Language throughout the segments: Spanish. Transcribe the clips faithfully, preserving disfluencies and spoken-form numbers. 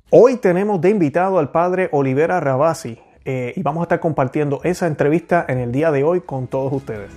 Hoy tenemos de invitado al padre Olivera Ravasi eh, y vamos a estar compartiendo esa entrevista en el día de hoy con todos ustedes.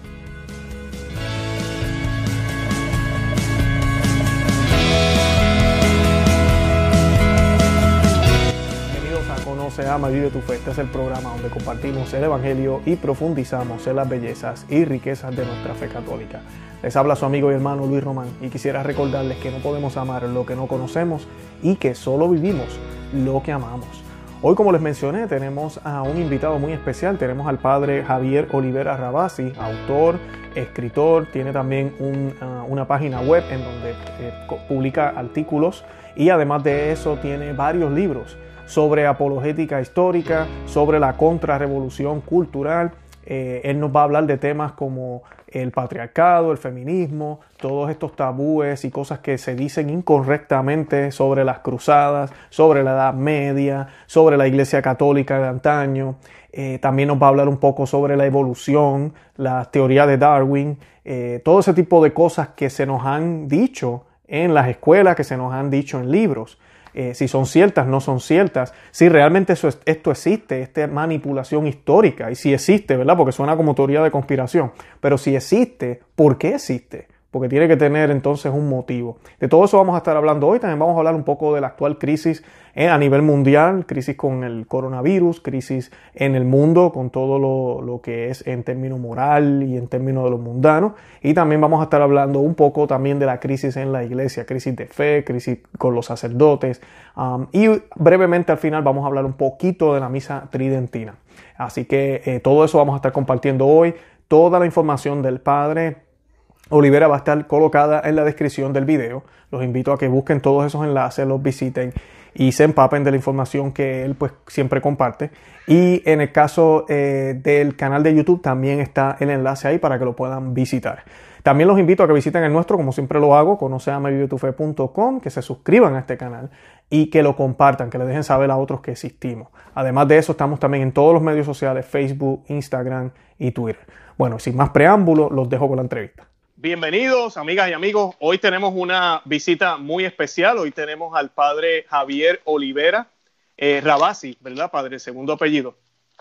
Bienvenidos a Conoce, Ama y Vive tu Fe. Este es el programa donde compartimos el Evangelio y profundizamos en las bellezas y riquezas de nuestra fe católica. Les habla su amigo y hermano Luis Román y quisiera recordarles que no podemos amar lo que no conocemos y que solo vivimos lo que amamos. Hoy, como les mencioné, tenemos a un invitado muy especial. Tenemos al padre Javier Olivera Ravasi, autor, escritor, tiene también un, uh, una página web en donde eh, publica artículos y además de eso tiene varios libros sobre apologética histórica, sobre la contrarrevolución cultural. Eh, él nos va a hablar de temas como el patriarcado, el feminismo, todos estos tabúes y cosas que se dicen incorrectamente sobre las cruzadas, sobre la Edad Media, sobre la Iglesia Católica de antaño. Eh, también nos va a hablar un poco sobre la evolución, la teoría de Darwin, eh, todo ese tipo de cosas que se nos han dicho en las escuelas, que se nos han dicho en libros. Eh, si son ciertas, no son ciertas, si realmente eso es, esto existe, esta manipulación histórica, y si existe, ¿verdad? Porque suena como teoría de conspiración, pero si existe, ¿por qué existe? Porque tiene que tener entonces un motivo. De todo eso vamos a estar hablando hoy. También vamos a hablar un poco de la actual crisis eh, a nivel mundial, crisis con el coronavirus, crisis en el mundo con todo lo, lo que es en términos moral y en términos de lo mundano. Y también vamos a estar hablando un poco también de la crisis en la iglesia, crisis de fe, crisis con los sacerdotes. Um, y brevemente al final vamos a hablar un poquito de la misa tridentina. Así que eh, todo eso vamos a estar compartiendo hoy. Toda la información del padre Olivera va a estar colocada en la descripción del video. Los invito a que busquen todos esos enlaces, los visiten y se empapen de la información que él pues siempre comparte. Y en el caso eh, del canal de YouTube también está el enlace ahí para que lo puedan visitar. También los invito a que visiten el nuestro, como siempre lo hago, conoce ama y vive tu fe punto com, que se suscriban a este canal y que lo compartan, que le dejen saber a otros que existimos. Además de eso, estamos también en todos los medios sociales, Facebook, Instagram y Twitter. Bueno, sin más preámbulo, los dejo con la entrevista. Bienvenidos, amigas y amigos. Hoy tenemos una visita muy especial. Hoy tenemos al padre Javier Olivera eh, Ravasi, ¿verdad, padre? Segundo apellido.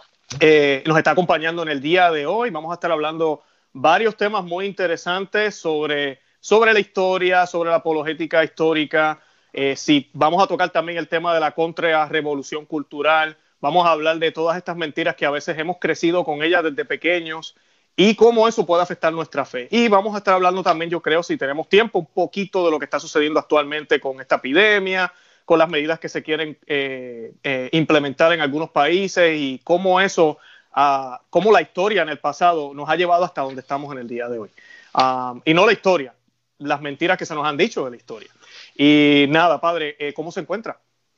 Eh, nos está acompañando en el día de hoy. Vamos a estar hablando varios temas muy interesantes sobre, sobre la historia, sobre la apologética histórica. Eh, sí, vamos a tocar también el tema de la contrarrevolución cultural. Vamos a hablar de todas estas mentiras que a veces hemos crecido con ellas desde pequeños y cómo eso puede afectar nuestra fe. Y vamos a estar hablando también, yo creo, si tenemos tiempo, un poquito de lo que está sucediendo actualmente con esta epidemia, con las medidas que se quieren eh, eh, implementar en algunos países y cómo eso, uh, cómo la historia en el pasado nos ha llevado hasta donde estamos en el día de hoy. Um, y no la historia, las mentiras que se nos han dicho de la historia. Y nada, padre, eh, ¿cómo se encuentra?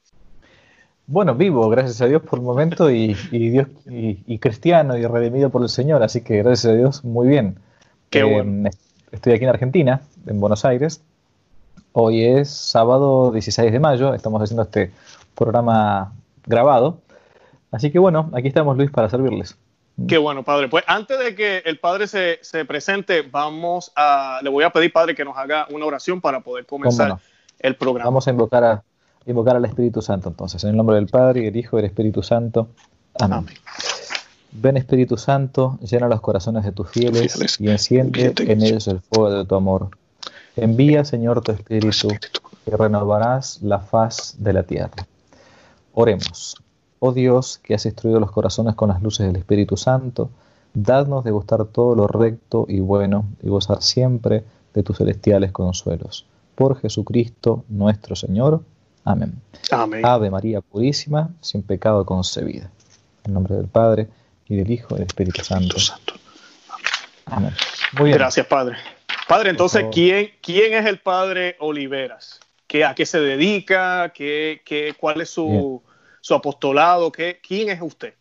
Bueno, vivo, gracias a Dios por el momento y, y, Dios, y, y cristiano y redimido por el Señor, así que gracias a Dios muy bien. Qué eh, bueno. Estoy aquí en Argentina, en Buenos Aires. Hoy es sábado dieciséis de mayo, estamos haciendo este programa grabado. Así que bueno, aquí estamos, Luis, para servirles. Qué bueno, padre. Pues antes de que el padre se, se presente, vamos a, le voy a pedir, padre, que nos haga una oración para poder comenzar no? el programa. Vamos a invocar a Invocar al Espíritu Santo, entonces, en el nombre del Padre, y del Hijo y del Espíritu Santo. Amén. Amén. Ven, Espíritu Santo, llena los corazones de tus fieles, fieles y enciende en ellos el fuego de tu amor. Envía, Señor, tu Espíritu, y renovarás la faz de la tierra. Oremos. Oh Dios, que has instruido los corazones con las luces del Espíritu Santo, dadnos de gustar todo lo recto y bueno, y gozar siempre de tus celestiales consuelos. Por Jesucristo nuestro Señor. Amén. Amén. Ave María Purísima, sin pecado concebida. En nombre del Padre, y del Hijo, y del Espíritu Santo. Santo. Amén. Muy bien. Gracias, Padre. Padre, entonces, ¿quién, ¿quién es el padre Oliveras? ¿Qué, ¿A qué se dedica? ¿Qué, qué, ¿Cuál es su, su apostolado? ¿Qué, ¿Quién es usted?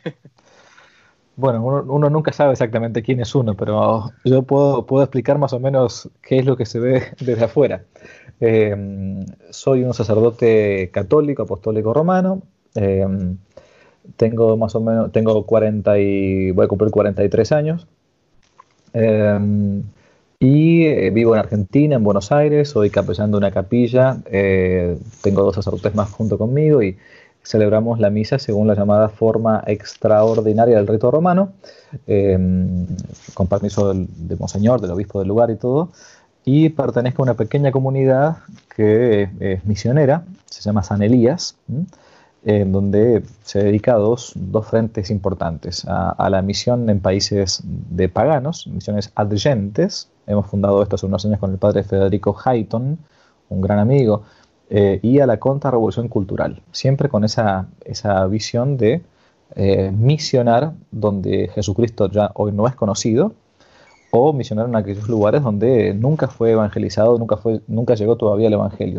Bueno, uno, uno nunca sabe exactamente quién es uno, pero yo puedo, puedo explicar más o menos qué es lo que se ve desde afuera. Eh, soy un sacerdote católico, apostólico romano. Eh, tengo más o menos, tengo cuarenta y voy a cumplir cuarenta y tres años. Eh, Y eh, vivo en Argentina, en Buenos Aires, soy capellán de una capilla, eh, tengo dos sacerdotes más junto conmigo y celebramos la misa según la llamada forma extraordinaria del rito romano, eh, con permiso del, de Monseñor, del obispo del lugar y todo, y pertenezco a una pequeña comunidad que es, es misionera, se llama San Elías, ¿m? En donde se dedica a dos, dos frentes importantes, a, a la misión en países de paganos, misiones adyentes. Hemos fundado esto hace unos años con el padre Federico Hayton, un gran amigo, eh, y a la contrarrevolución cultural, siempre con esa, esa visión de eh, misionar donde Jesucristo ya hoy no es conocido, o misionar en aquellos lugares donde nunca fue evangelizado, nunca, fue, nunca llegó todavía el evangelio.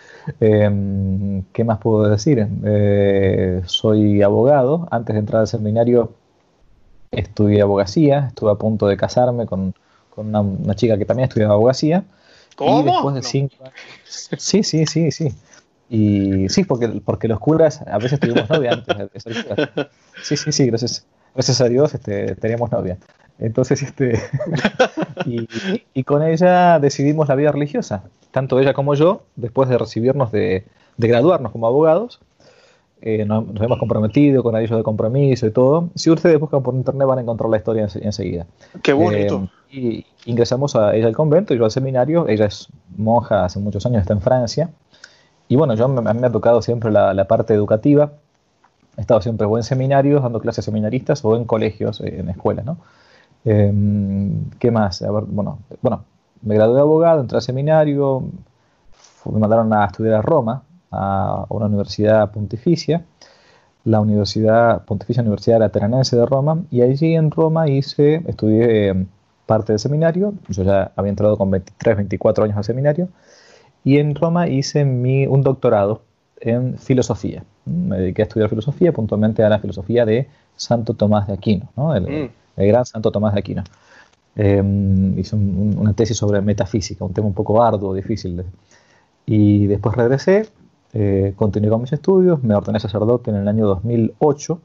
Eh, ¿Qué más puedo decir? Eh, soy abogado. Antes de entrar al seminario estudié abogacía. Estuve a punto de casarme con, con una, una chica que también estudiaba abogacía. ¿Cómo? Y después de cinco años... Sí, sí, sí, sí. Y sí, porque, porque los curas a veces tuvimos novia antes de ser curas. Sí, sí, sí, gracias, gracias a Dios este, teníamos novia. Entonces, este, y, y con ella decidimos la vida religiosa, tanto ella como yo, después de recibirnos, de, de graduarnos como abogados, eh, nos, nos hemos comprometido con anillos de compromiso y todo. Si ustedes buscan por internet van a encontrar la historia en, enseguida. ¡Qué bonito! Eh, y ingresamos a ella al convento y yo al seminario. Ella es monja hace muchos años, está en Francia. Y bueno, yo, a mí me ha tocado siempre la, la parte educativa. He estado siempre o en seminarios, dando clases seminaristas, o en colegios, en escuelas, ¿no? Eh, ¿Qué más? A ver, bueno, bueno, me gradué de abogado, entré al seminario, me mandaron a estudiar a Roma, a una universidad pontificia, la Universidad Pontificia Universidad Lateranense de Roma, y allí en Roma hice, estudié eh, parte del seminario. Yo ya había entrado con veintitrés, veinticuatro años al seminario, y en Roma hice mi, un doctorado en filosofía. Me dediqué a estudiar filosofía, puntualmente a la filosofía de Santo Tomás de Aquino, ¿no? el, mm. el gran Santo Tomás de Aquino. Eh, hice un, una tesis sobre metafísica, un tema un poco arduo, difícil. De, y después regresé, eh, continué con mis estudios, me ordené sacerdote en el año dos mil ocho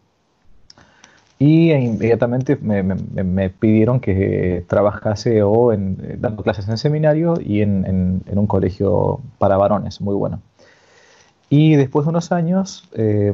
y inmediatamente me, me, me pidieron que trabajase o en, eh, dando clases en el seminario y en, en, en un colegio para varones, muy bueno. Y después de unos años eh,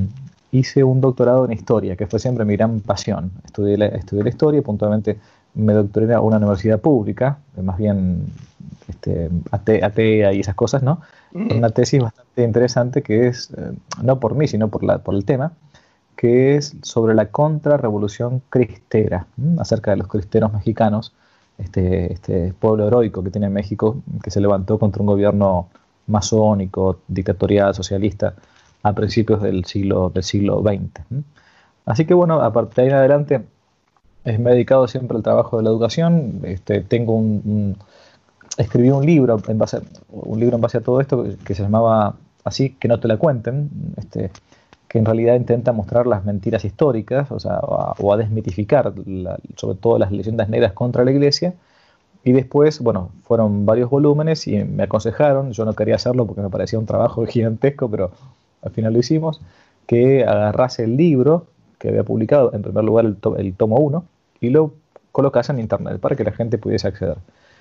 hice un doctorado en historia, que fue siempre mi gran pasión. Estudié la, estudié la historia y puntualmente me doctoré en una universidad pública, más bien este, atea y esas cosas, ¿no? Mm. Una tesis bastante interesante que es, eh, no por mí, sino por, la, por el tema, que es sobre la contrarrevolución cristera, ¿m? Acerca de los cristeros mexicanos, este, este pueblo heroico que tiene México, que se levantó contra un gobierno masónico, dictatorial, socialista, a principios del siglo, del siglo veinte. ¿m? Así que bueno, a partir de ahí en adelante me he dedicado siempre al trabajo de la educación. Este, tengo un, un, escribí un libro en base, un libro en base a todo esto que, que se llamaba así, Que no te la cuenten, este, que en realidad intenta mostrar las mentiras históricas, o sea, a, o a desmitificar la, sobre todo las leyendas negras contra la Iglesia. Y después, bueno, fueron varios volúmenes y me aconsejaron, yo no quería hacerlo porque me parecía un trabajo gigantesco, pero al final lo hicimos, que agarrase el libro que había publicado, en primer lugar el, to el tomo uno, y lo colocase en internet para que la gente pudiese acceder.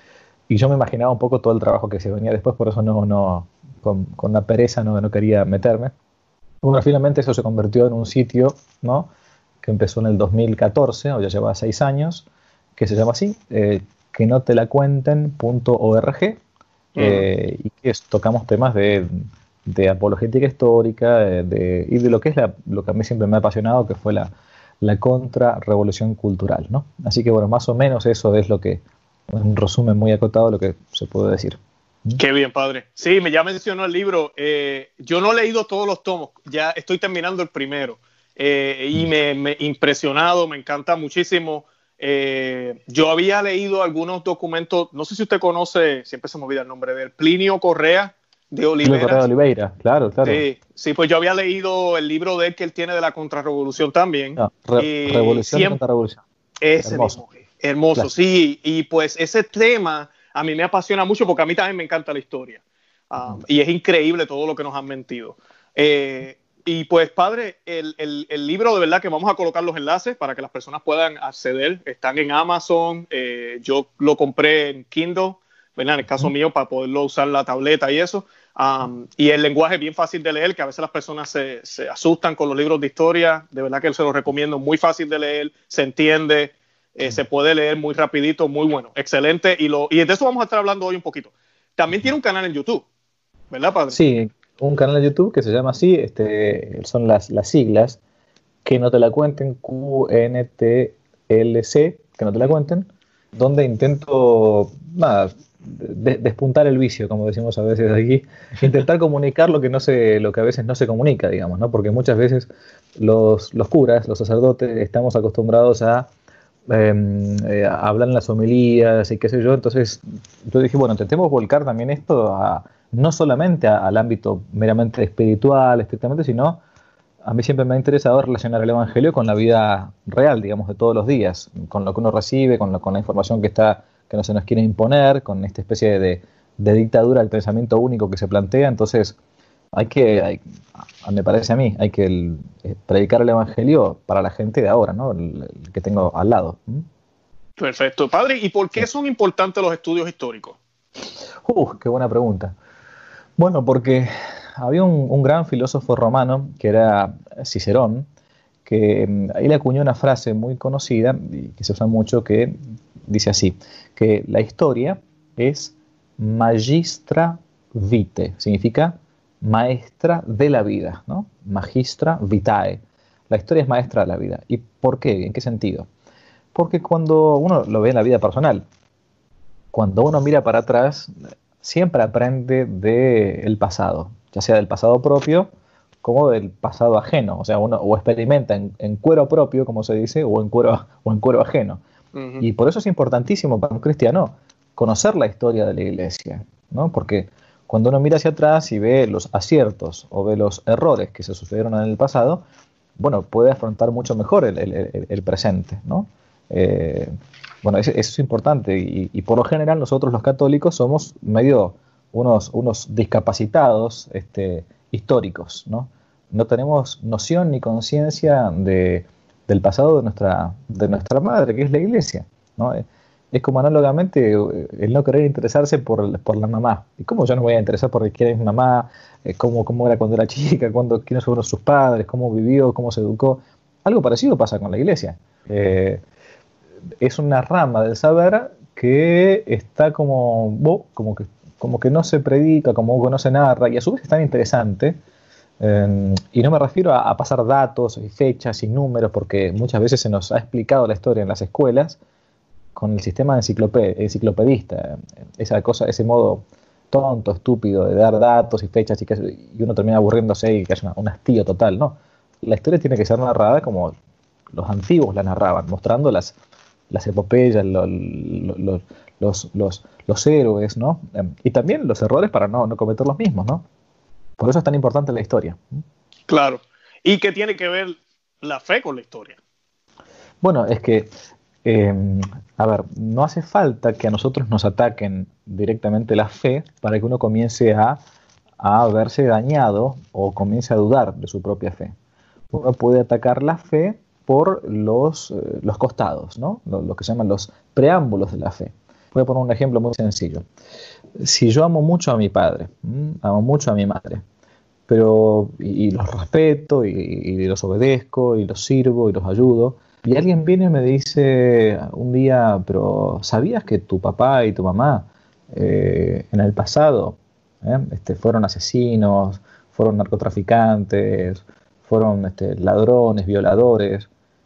Y yo me imaginaba un poco todo el trabajo que se venía después, por eso no, no con, con la pereza no, no quería meterme. Bueno, finalmente eso se convirtió en un sitio, ¿no?, que empezó en el dos mil catorce, o ya lleva seis años, que se llama así, eh, que no te la cuenten punto org, eh, mm. y que es, tocamos temas de, de apologética histórica de, de, y de lo que es la, lo que a mí siempre me ha apasionado, que fue la, la contrarrevolución cultural, ¿no? Así que bueno, más o menos eso es lo que, un resumen muy acotado, lo que se puede decir. Qué bien, padre. Sí, me ya mencionó el libro. Eh, yo no he leído todos los tomos, ya estoy terminando el primero. Eh, y me, me impresionado, me encanta muchísimo. Eh, yo había leído algunos documentos, no sé si usted conoce, siempre se me olvida el nombre de él, Plinio Correa de Oliveira. Plinio Correa de Oliveira, claro, claro. Sí, sí, pues yo había leído el libro de él que él tiene de la contrarrevolución también. No, re, revolución y contrarrevolución. Ese hermoso. Mismo, hermoso, claro. Sí, y pues ese tema a mí me apasiona mucho porque a mí también me encanta la historia. Um, uh-huh. Y es increíble todo lo que nos han mentido. Eh, Y pues, padre, el, el, el libro, de verdad que vamos a colocar los enlaces para que las personas puedan acceder. Están en Amazon, eh, yo lo compré en Kindle, ¿verdad? En el caso uh-huh. mío, para poderlo usar la tableta y eso. Um, y el lenguaje es bien fácil de leer, que a veces las personas se, se asustan con los libros de historia. De verdad que se los recomiendo, muy fácil de leer, se entiende, eh, uh-huh. se puede leer muy rapidito, muy bueno, excelente. Y, lo, y de eso vamos a estar hablando hoy un poquito. También tiene un canal en YouTube, ¿verdad, padre? Sí, un canal de YouTube que se llama así, este, son las, las siglas, que no te la cuenten, Q N T L C, que no te la cuenten, donde intento, nada, de, despuntar el vicio, como decimos a veces aquí, intentar comunicar lo que no se, lo que a veces no se comunica, digamos, ¿no? Porque muchas veces los, los curas, los sacerdotes, estamos acostumbrados a, eh, eh, a hablar en las homilías y qué sé yo, entonces yo dije, bueno, intentemos volcar también esto a no solamente a, al ámbito meramente espiritual, estrictamente, sino a mí siempre me ha interesado relacionar el Evangelio con la vida real, digamos, de todos los días, con lo que uno recibe, con, lo, con la información que está que no se nos quiere imponer, con esta especie de, de dictadura del pensamiento único que se plantea. Entonces hay que, hay, me parece a mí, hay que el, predicar el Evangelio para la gente de ahora, ¿no? El, el que tengo al lado. ¿Mm? Perfecto. Padre, ¿y por qué son importantes los estudios históricos? Uh, qué buena pregunta. Bueno, porque había un, un gran filósofo romano, que era Cicerón, que ahí le acuñó una frase muy conocida, y que se usa mucho, que dice así, que la historia es magistra vitae, significa maestra de la vida, ¿no? Magistra vitae. La historia es maestra de la vida. ¿Y por qué? ¿En qué sentido? Porque cuando uno lo ve en la vida personal, cuando uno mira para atrás, siempre aprende del pasado, ya sea del pasado propio como del pasado ajeno, o sea, uno o experimenta en, en cuero propio, como se dice, o en cuero, o en cuero ajeno. Uh-huh. Y por eso es importantísimo para un cristiano conocer la historia de la iglesia, ¿no? Porque cuando uno mira hacia atrás y ve los aciertos o ve los errores que se sucedieron en el pasado, bueno, puede afrontar mucho mejor el, el, el, el presente, ¿no? Eh, bueno, eso, eso es importante y, y por lo general nosotros los católicos somos medio unos, unos discapacitados este, históricos, ¿no? No tenemos noción ni conciencia de, del pasado de nuestra, de nuestra madre, que es la iglesia, ¿no? Es como análogamente el no querer interesarse por, por la mamá. ¿Y cómo yo no voy a interesar por quién es mi mamá? Cómo, cómo era cuando era chica, cuándo, quiénes fueron sus padres, cómo vivió, cómo se educó. Algo parecido pasa con la iglesia. Eh, es una rama del saber que está como, oh, como, que, como que no se predica, como que no se narra, y a su vez es tan interesante. Eh, y no me refiero a, a pasar datos y fechas y números, porque muchas veces se nos ha explicado la historia en las escuelas con el sistema encicloped- enciclopedista, esa cosa, ese modo tonto, estúpido de dar datos y fechas y, que, y uno termina aburriéndose y que es una, un hastío total, ¿no? La historia tiene que ser narrada como los antiguos la narraban, mostrando las, las epopeyas, lo, lo, lo, los, los, los héroes, ¿no? Y también los errores para no, no cometer los mismos, ¿no? Por eso es tan importante la historia. Claro. ¿Y qué tiene que ver la fe con la historia? Bueno, es que Eh, a ver, no hace falta que a nosotros nos ataquen directamente la fe para que uno comience a, a verse dañado o comience a dudar de su propia fe. Uno puede atacar la fe por los, eh, los costados, ¿no? Lo, lo que se llaman los preámbulos de la fe. Voy a poner un ejemplo muy sencillo. Si yo amo mucho a mi padre, ¿m? amo mucho a mi madre, pero y, y los respeto y, y los obedezco y los sirvo y los ayudo, y alguien viene y me dice un día, pero ¿sabías que tu papá y tu mamá eh, en el pasado eh, este, fueron asesinos, fueron narcotraficantes, fueron este, ladrones, violadores?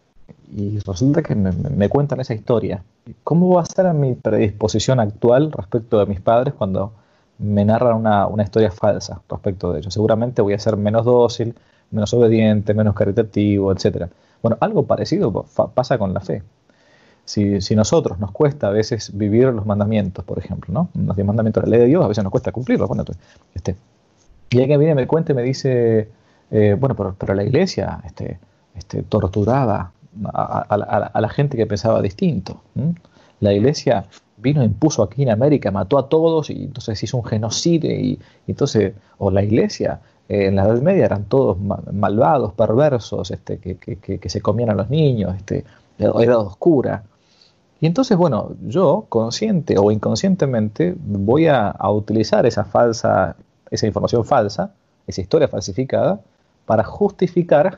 Y resulta que me, me cuentan esa historia. ¿Cómo va a ser mi predisposición actual respecto de mis padres cuando me narran una, una historia falsa respecto de ellos? Seguramente voy a ser menos dócil, menos obediente, menos caritativo, etcétera. Bueno, algo parecido pasa con la fe. Si, si nosotros nos cuesta a veces vivir los mandamientos, por ejemplo, ¿no? Los diez mandamientos de la ley de Dios, a veces nos cuesta cumplirlos. Bueno, este, y alguien viene y me cuenta y me dice, eh, bueno, pero, pero la iglesia este, este, torturaba a, a, a, a la gente que pensaba distinto. ¿m? La iglesia vino e impuso aquí en América, mató a todos y entonces hizo un genocidio y, y entonces, o la iglesia eh, en la Edad Media eran todos ma malvados, perversos, este, que, que, que, que se comían a los niños, este, edad oscura. Y entonces, bueno, yo, consciente o inconscientemente, voy a, a utilizar esa falsa, esa información falsa, esa historia falsificada, para justificar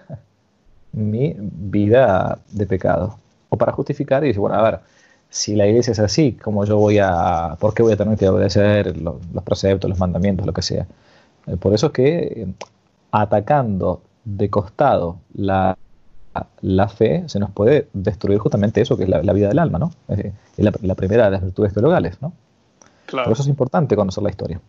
mi vida de pecado. O para justificar y decir, bueno, a ver, si la iglesia es así, ¿cómo yo voy a, por qué voy a tener que obedecer los, los preceptos, los mandamientos, lo que sea? Eh, por eso es que eh, atacando de costado la, la fe, se nos puede destruir justamente eso, que es la, la vida del alma, ¿no? Es, es la, la primera de las virtudes teologales, ¿no? Claro. Por eso es importante conocer la historia.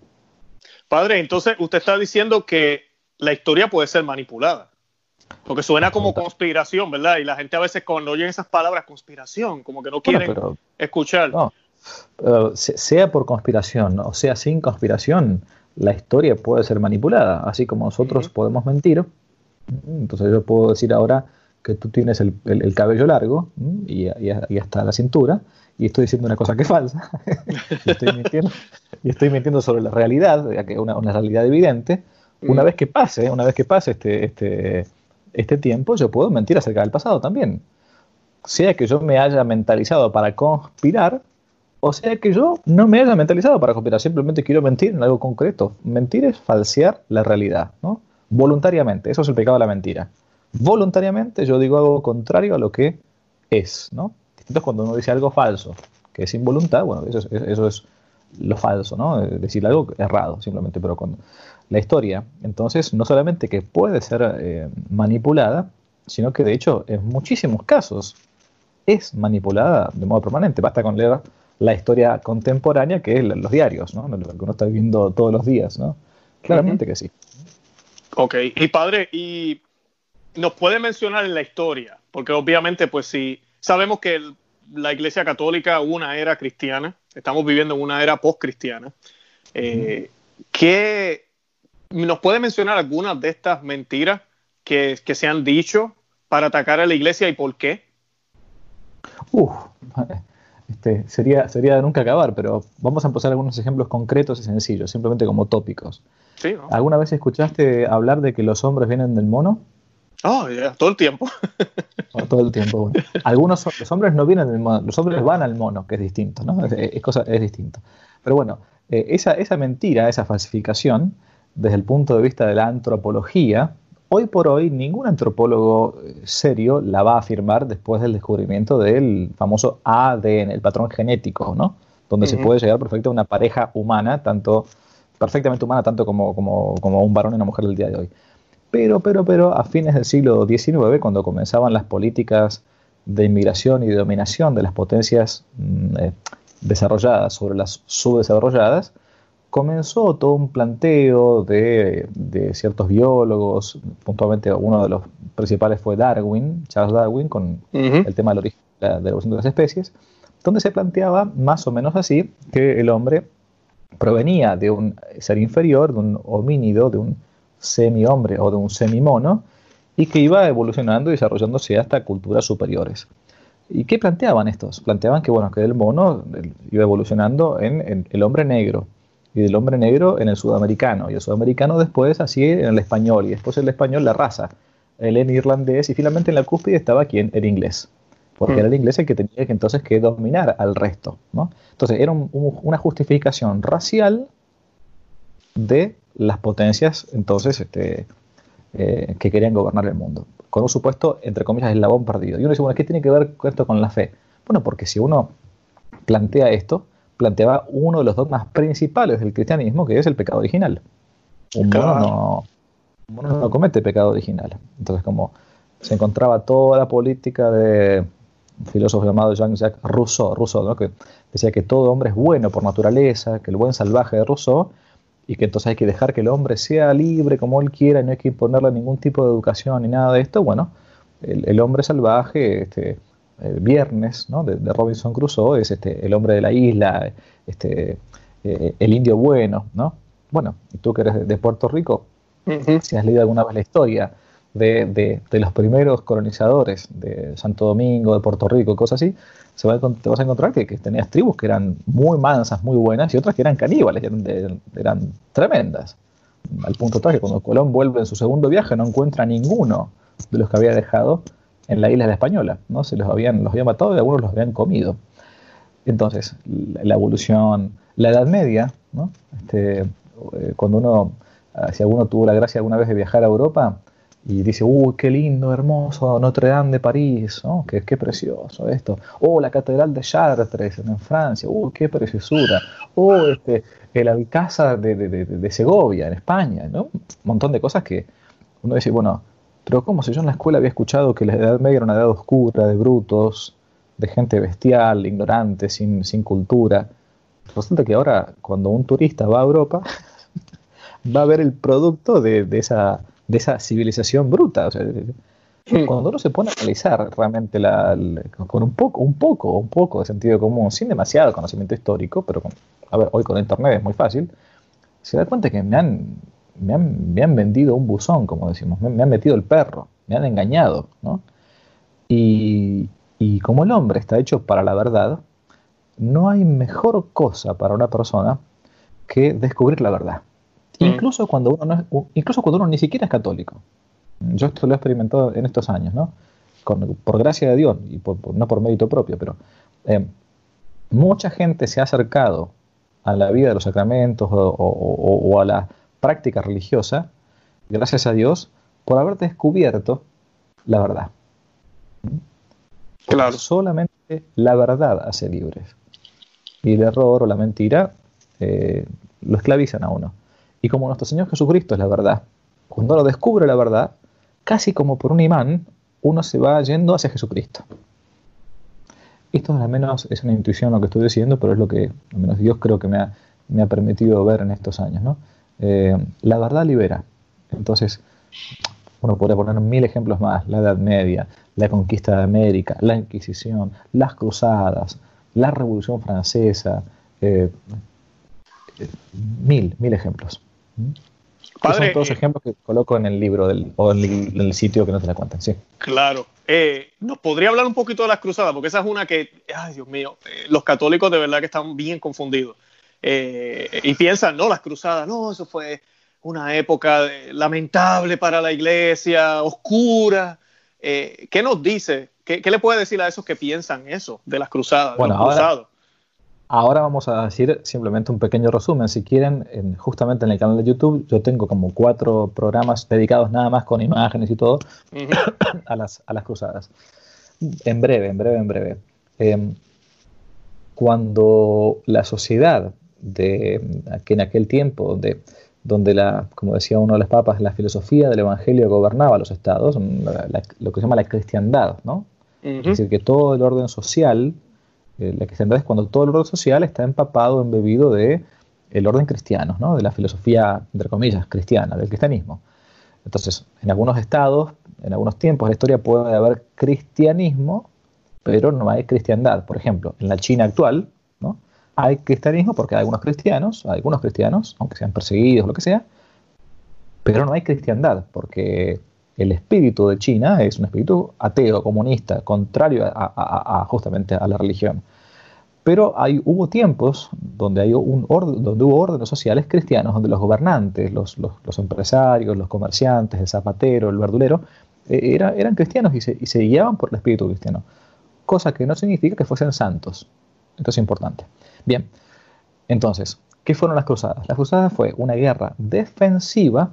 Padre, entonces usted está diciendo que la historia puede ser manipulada. Porque suena como conspiración, ¿verdad? Y la gente a veces cuando oyen esas palabras, conspiración, como que no quieren bueno, pero, escuchar. No, pero sea por conspiración o sea sin conspiración, la historia puede ser manipulada. Así como nosotros uh-huh. podemos mentir. Entonces yo puedo decir ahora que tú tienes el, el, el cabello largo y, y, y hasta la cintura, y estoy diciendo una cosa que es falsa. y, estoy mintiendo, y estoy mintiendo sobre la realidad, ya que una, una realidad evidente. Una uh-huh. vez que pase, una vez que pase este... este este tiempo, yo puedo mentir acerca del pasado también. Sea que yo me haya mentalizado para conspirar, o sea que yo no me haya mentalizado para conspirar, simplemente quiero mentir en algo concreto. Mentir es falsear la realidad, ¿no? Voluntariamente, eso es el pecado de la mentira. Voluntariamente yo digo algo contrario a lo que es, ¿no? Entonces cuando uno dice algo falso, que es sin voluntad, bueno, eso es, eso es lo falso, ¿no? Decir algo errado, simplemente, pero cuando... La historia, entonces, no solamente que puede ser eh, manipulada, sino que de hecho en muchísimos casos es manipulada de modo permanente. Basta con leer la historia contemporánea, que es los diarios, ¿no? Lo que uno está viviendo todos los días, ¿no? Claramente uh-huh. que sí. Ok, y padre, ¿y nos puede mencionar en la historia? Porque obviamente, pues si sabemos que el, la Iglesia Católica hubo una era cristiana, estamos viviendo en una era post-cristiana, eh, uh-huh. ¿qué... ¿Nos puede mencionar algunas de estas mentiras que, que se han dicho para atacar a la iglesia y por qué? Uf, este, sería, sería de nunca acabar, pero vamos a empezar algunos ejemplos concretos y sencillos, simplemente como tópicos. Sí, ¿no? ¿Alguna vez escuchaste hablar de que los hombres vienen del mono? Oh, ya, yeah, todo el tiempo. Oh, todo el tiempo, bueno. Algunos, los hombres no vienen del mono, los hombres van al mono, que es distinto, ¿no? Es, es, cosa, es distinto. Pero bueno, eh, esa, esa mentira, esa falsificación, desde el punto de vista de la antropología, hoy por hoy ningún antropólogo serio la va a afirmar después del descubrimiento del famoso A D N, el patrón genético, ¿no? Donde uh-huh. se puede llegar perfectamente a una pareja humana, tanto perfectamente humana, tanto como, como, como un varón y una mujer del día de hoy. Pero, pero, pero, a fines del siglo diecinueve, cuando comenzaban las políticas de inmigración y de dominación de las potencias eh, desarrolladas sobre las subdesarrolladas, comenzó todo un planteo de, de ciertos biólogos, puntualmente uno de los principales fue Darwin, Charles Darwin, con uh-huh. el tema del origen de la, de la evolución de las especies, donde se planteaba más o menos así que el hombre provenía de un ser inferior, de un homínido, de un semi-hombre o de un semi-mono, y que iba evolucionando y desarrollándose hasta culturas superiores. ¿Y qué planteaban estos? Planteaban que, bueno, que el mono iba evolucionando en, en el hombre negro, y del hombre negro en el sudamericano, y el sudamericano después así en el español, y después el español la raza, el en irlandés, y finalmente en la cúspide estaba quien, el inglés, porque mm. era el inglés el que tenía que entonces que dominar al resto, ¿no? Entonces era un, un, una justificación racial de las potencias entonces este, eh, que querían gobernar el mundo, con un supuesto, entre comillas, eslabón perdido. Y uno dice, bueno, ¿qué tiene que ver esto con la fe? Bueno, porque si uno plantea esto, planteaba uno de los dogmas principales del cristianismo, que es el pecado original. Un mono no, un mono no comete pecado original. Entonces, como se encontraba toda la política de un filósofo llamado Jean-Jacques Rousseau, Rousseau, ¿no? Que decía que todo hombre es bueno por naturaleza, que el buen salvaje de Rousseau, y que entonces hay que dejar que el hombre sea libre como él quiera, y no hay que imponerle ningún tipo de educación ni nada de esto. Bueno, el, el hombre salvaje... este El Viernes, ¿no? de, de Robinson Crusoe, es este, el hombre de la isla, este, eh, el indio bueno, ¿no? Bueno, y tú que eres de, de Puerto Rico, uh-huh. si has leído alguna vez la historia de, de, de los primeros colonizadores de Santo Domingo, de Puerto Rico, cosas así, se va a, te vas a encontrar que, que tenías tribus que eran muy mansas, muy buenas, y otras que eran caníbales, eran, de, eran tremendas. al punto tal que cuando Colón vuelve en su segundo viaje no encuentra ninguno de los que había dejado en la isla de la Española, ¿no? Se los habían, los habían matado y algunos los habían comido. Entonces, la, la evolución, la Edad Media, ¿no? Este, eh, cuando uno, si alguno tuvo la gracia alguna vez de viajar a Europa y dice, uy, qué lindo, hermoso, Notre Dame de París, ¿no? qué, qué precioso esto, o la Catedral de Chartres en Francia, uy, qué preciosura, o este, el Alcázar de, de, de, de Segovia en España, ¿no? Un montón de cosas que uno dice, bueno, pero ¿cómo? Si yo en la escuela había escuchado que la Edad Media era una edad oscura, de brutos, de gente bestial, ignorante, sin, sin cultura. Resulta que ahora, cuando un turista va a Europa, va a ver el producto de, de, esa, de esa civilización bruta. O sea, cuando uno se pone a analizar realmente la, la, con un poco, un poco, un poco de sentido común, sin demasiado conocimiento histórico, pero con, a ver, hoy con internet es muy fácil, se da cuenta que me han, me han, me han vendido un buzón, como decimos, me, me han metido el perro, me han engañado, ¿no? Y, y como el hombre está hecho para la verdad, no hay mejor cosa para una persona que descubrir la verdad. Mm. Incluso cuando uno no es, incluso cuando uno ni siquiera es católico. Yo esto lo he experimentado en estos años, ¿no? Con, por gracia de Dios y por, por, no por mérito propio, pero eh, mucha gente se ha acercado a la vida de los sacramentos o, o, o, o a la práctica religiosa, gracias a Dios, por haber descubierto la verdad. Claro. Solamente la verdad hace libres. Y el error o la mentira eh, lo esclavizan a uno. Y como nuestro Señor Jesucristo es la verdad, cuando uno descubre la verdad, casi como por un imán, uno se va yendo hacia Jesucristo. Esto al menos es una intuición lo que estoy diciendo, pero es lo que al menos Dios creo que me ha, me ha permitido ver en estos años, ¿no? Eh, la verdad libera. Entonces, uno podría poner mil ejemplos más: la Edad Media, la conquista de América, la Inquisición, las Cruzadas, la Revolución Francesa, eh, eh, mil, mil ejemplos. Padre, son todos eh, ejemplos que coloco en el libro del, o en el, en el sitio que no te la cuentan. Sí. Claro. Eh, ¿Nos podría hablar un poquito de las cruzadas? Porque esa es una que, ay Dios mío, eh, los católicos de verdad que están bien confundidos. Eh, y piensan, no, las cruzadas, no, eso fue una época de, lamentable para la iglesia, oscura. Eh, ¿Qué nos dice? ¿Qué, ¿Qué le puede decir a esos que piensan eso de las cruzadas? Bueno, de los ahora, cruzados? ahora vamos a decir simplemente un pequeño resumen. Si quieren, en, justamente en el canal de YouTube, yo tengo como cuatro programas dedicados nada más con imágenes y todo uh-huh. a, las, a las cruzadas. En breve, en breve, en breve. Eh, cuando la sociedad de que en aquel tiempo, donde, donde la, como decía uno de los papas, la filosofía del evangelio gobernaba los estados, la, la, lo que se llama la cristiandad, ¿no? Uh-huh. Es decir, que todo el orden social, eh, la cristiandad es cuando todo el orden social está empapado, embebido de el orden cristiano, ¿no? De la filosofía, entre comillas, cristiana, del cristianismo. Entonces, en algunos estados, en algunos tiempos de la historia puede haber cristianismo, pero no hay cristiandad. Por ejemplo, en la China actual, ¿no? Hay cristianismo porque hay algunos cristianos, hay algunos cristianos, aunque sean perseguidos o lo que sea, pero no hay cristiandad, porque el espíritu de China es un espíritu ateo, comunista, contrario a, a, a justamente a la religión. Pero hay, hubo tiempos donde, hay un orden, donde hubo órdenes sociales cristianos, donde los gobernantes, los, los, los empresarios, los comerciantes, el zapatero, el verdulero, eh, era, eran cristianos y se, y se guiaban por el espíritu cristiano. Cosa que no significa que fuesen santos. Esto es importante. Bien, entonces, ¿qué fueron las cruzadas? Las cruzadas fue una guerra defensiva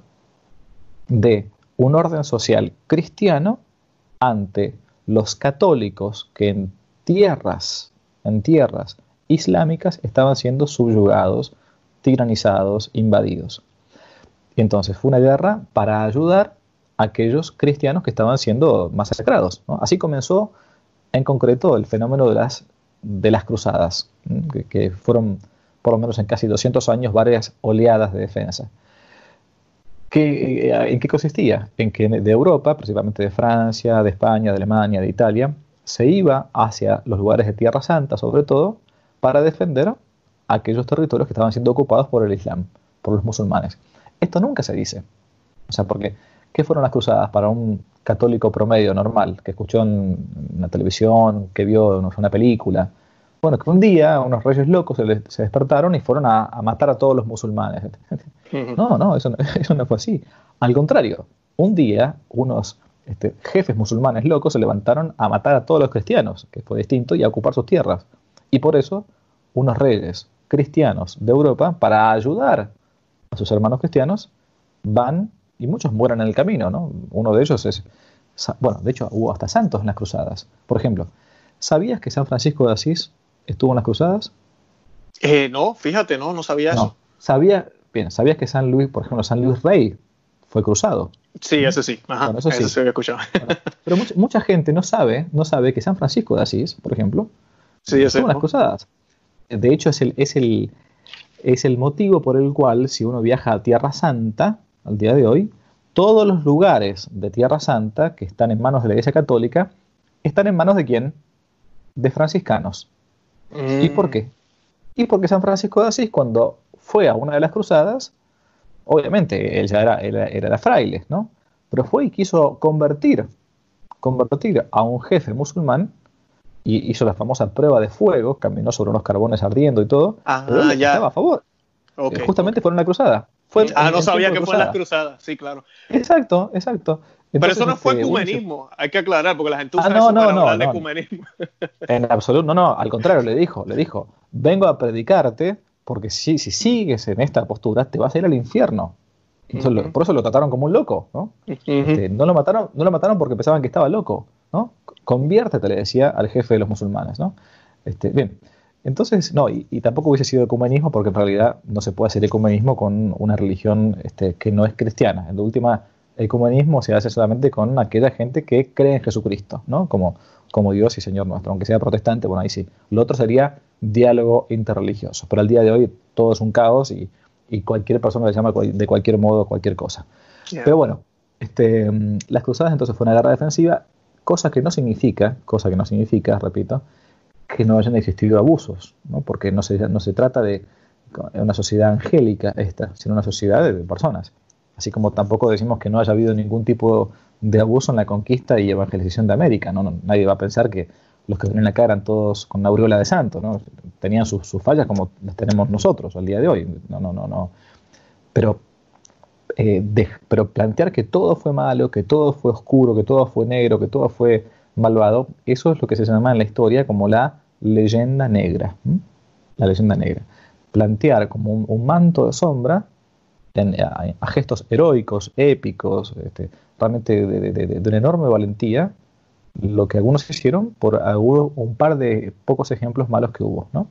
de un orden social cristiano ante los católicos que en tierras, en tierras islámicas estaban siendo subyugados, tiranizados, invadidos. Y entonces fue una guerra para ayudar a aquellos cristianos que estaban siendo masacrados, ¿no? Así comenzó en concreto el fenómeno de las, de las cruzadas, que, que fueron por lo menos en casi doscientos años varias oleadas de defensa. ¿Qué, ¿En qué consistía? En que de Europa, principalmente de Francia, de España, de Alemania, de Italia, se iba hacia los lugares de Tierra Santa, sobre todo, para defender aquellos territorios que estaban siendo ocupados por el Islam, por los musulmanes. Esto nunca se dice. O sea, porque ¿qué fueron las cruzadas para un católico promedio normal, que escuchó en una televisión, que vio no sé, una película? Bueno, que un día unos reyes locos se, les, se despertaron y fueron a, a matar a todos los musulmanes. No, no, eso no, eso no fue así. Al contrario, un día unos este, jefes musulmanes locos se levantaron a matar a todos los cristianos, que fue distinto, y a ocupar sus tierras. Y por eso, unos reyes cristianos de Europa, para ayudar a sus hermanos cristianos, van, y muchos mueren en el camino, ¿no? Uno de ellos es, bueno, de hecho hubo hasta santos en las cruzadas. Por ejemplo, ¿sabías que San Francisco de Asís estuvo en las cruzadas? Eh, no, fíjate, no, no sabía no. eso. Sabía, bien, ¿sabías que San Luis, por ejemplo, San Luis Rey fue cruzado? Sí, ese sí. Ajá, bueno, eso sí. Eso sí había escuchado. Bueno, pero mucha, mucha gente no sabe, no sabe que San Francisco de Asís, por ejemplo, sí, estuvo en las ¿no? cruzadas. De hecho, es el, es, el, es el motivo por el cual, si uno viaja a Tierra Santa, al día de hoy, todos los lugares de Tierra Santa que están en manos de la Iglesia Católica, están en manos de ¿quién? De franciscanos. Mm. ¿Y por qué? Y porque San Francisco de Asís, cuando fue a una de las cruzadas, obviamente él ya era, era, era fraile, ¿no? Pero fue y quiso convertir, convertir a un jefe musulmán, y hizo la famosa prueba de fuego, caminó sobre unos carbones ardiendo y todo, ah, pero él ya. estaba a favor. Okay, eh, justamente okay. fue en una cruzada. Fue ah, en, no en sabía que cruzada. fue en las cruzadas, sí, claro. Exacto, exacto. Entonces, pero eso no fue este, ecumenismo, bueno, hay que aclarar, porque la gente usa ah, no, eso no, para no, hablar no, de no. ecumenismo. En absoluto, no, no, al contrario, le dijo, le dijo, vengo a predicarte, porque si, si sigues en esta postura, te vas a ir al infierno. Uh-huh. lo, por eso lo trataron como un loco, ¿no? Uh-huh. Este, no lo mataron, no lo mataron porque pensaban que estaba loco, ¿no? Conviértete, le decía al jefe de los musulmanes, ¿no? Este, bien, entonces, no, y, y tampoco hubiese sido ecumenismo, porque en realidad no se puede hacer ecumenismo con una religión este, que no es cristiana. En la última, ecumenismo se hace solamente con aquella gente que cree en Jesucristo, ¿no? Como, como Dios y Señor nuestro, aunque sea protestante, bueno, ahí sí. Lo otro sería diálogo interreligioso, pero al día de hoy todo es un caos y, y cualquier persona le llama de cualquier modo cualquier cosa. Yeah. Pero bueno, este, las cruzadas entonces fue una guerra defensiva, cosa que no significa, cosa que no significa, repito, que no hayan existido abusos, ¿no? Porque no se, no se trata de una sociedad angélica esta, sino una sociedad de personas. Así como tampoco decimos que no haya habido ningún tipo de abuso en la conquista y evangelización de América, ¿no? No, nadie va a pensar que los que vienen acá eran todos con la aureola de santo, ¿no? Tenían sus, sus fallas como las tenemos nosotros al día de hoy. No, no, no, no. Pero, eh, de, pero plantear que todo fue malo, que todo fue oscuro, que todo fue negro, que todo fue malvado, eso es lo que se llama en la historia como la leyenda negra. ¿Mm? La leyenda negra. Plantear como un, un manto de sombra en, a, a gestos heroicos, épicos, este, realmente de, de, de, de una enorme valentía, lo que algunos hicieron por algunos, un par de pocos ejemplos malos que hubo, ¿no?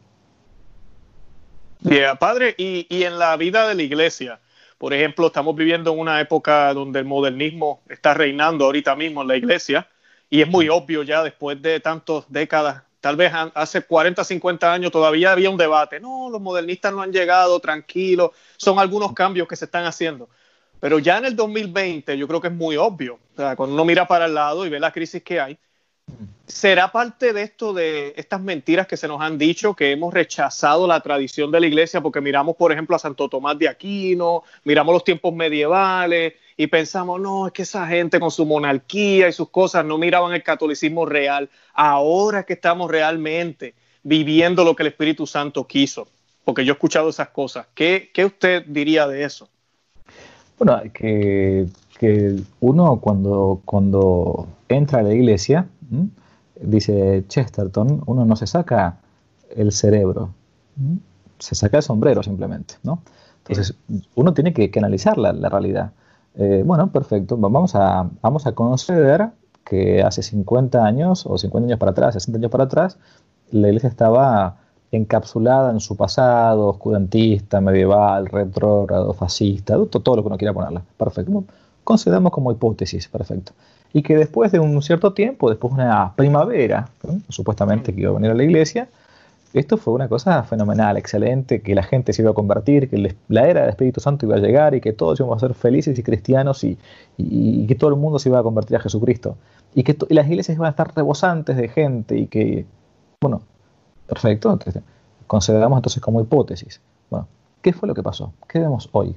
Yeah, padre, y, y en la vida de la iglesia, por ejemplo, estamos viviendo en una época donde el modernismo está reinando ahorita mismo en la iglesia, y es muy obvio ya después de tantas décadas, tal vez hace cuarenta, cincuenta años todavía había un debate, no, los modernistas no han llegado, tranquilos, son algunos cambios que se están haciendo. Pero ya en el dos mil veinte yo creo que es muy obvio, o sea, cuando uno mira para el lado y ve la crisis que hay, ¿será parte de esto, de estas mentiras que se nos han dicho, que hemos rechazado la tradición de la iglesia porque miramos, por ejemplo, a Santo Tomás de Aquino, miramos los tiempos medievales y pensamos, no, es que esa gente con su monarquía y sus cosas no miraban el catolicismo real? Ahora es que estamos realmente viviendo lo que el Espíritu Santo quiso, porque yo he escuchado esas cosas. ¿Qué, qué usted diría de eso? Bueno, que, que uno cuando, cuando entra a la iglesia, ¿m? dice Chesterton, uno no se saca el cerebro, ¿m? se saca el sombrero simplemente, ¿no? Entonces uno tiene que, que analizar la, la realidad. Eh, bueno, perfecto, vamos a, vamos a conceder que hace cincuenta años, o cincuenta años para atrás, sesenta años para atrás, la iglesia estaba encapsulada en su pasado, oscurantista, medieval, retrógrado, fascista, todo lo que uno quiera ponerla. Perfecto. Concedamos como hipótesis, perfecto. Y que después de un cierto tiempo, después de una primavera, ¿no? supuestamente que iba a venir a la iglesia, esto fue una cosa fenomenal, excelente, que la gente se iba a convertir, que el, la era del Espíritu Santo iba a llegar y que todos íbamos a ser felices y cristianos y, y, y que todo el mundo se iba a convertir a Jesucristo. Y que to- y las iglesias iban a estar rebosantes de gente y que, bueno, perfecto, entonces, consideramos entonces como hipótesis. Bueno, ¿qué fue lo que pasó? ¿Qué vemos hoy?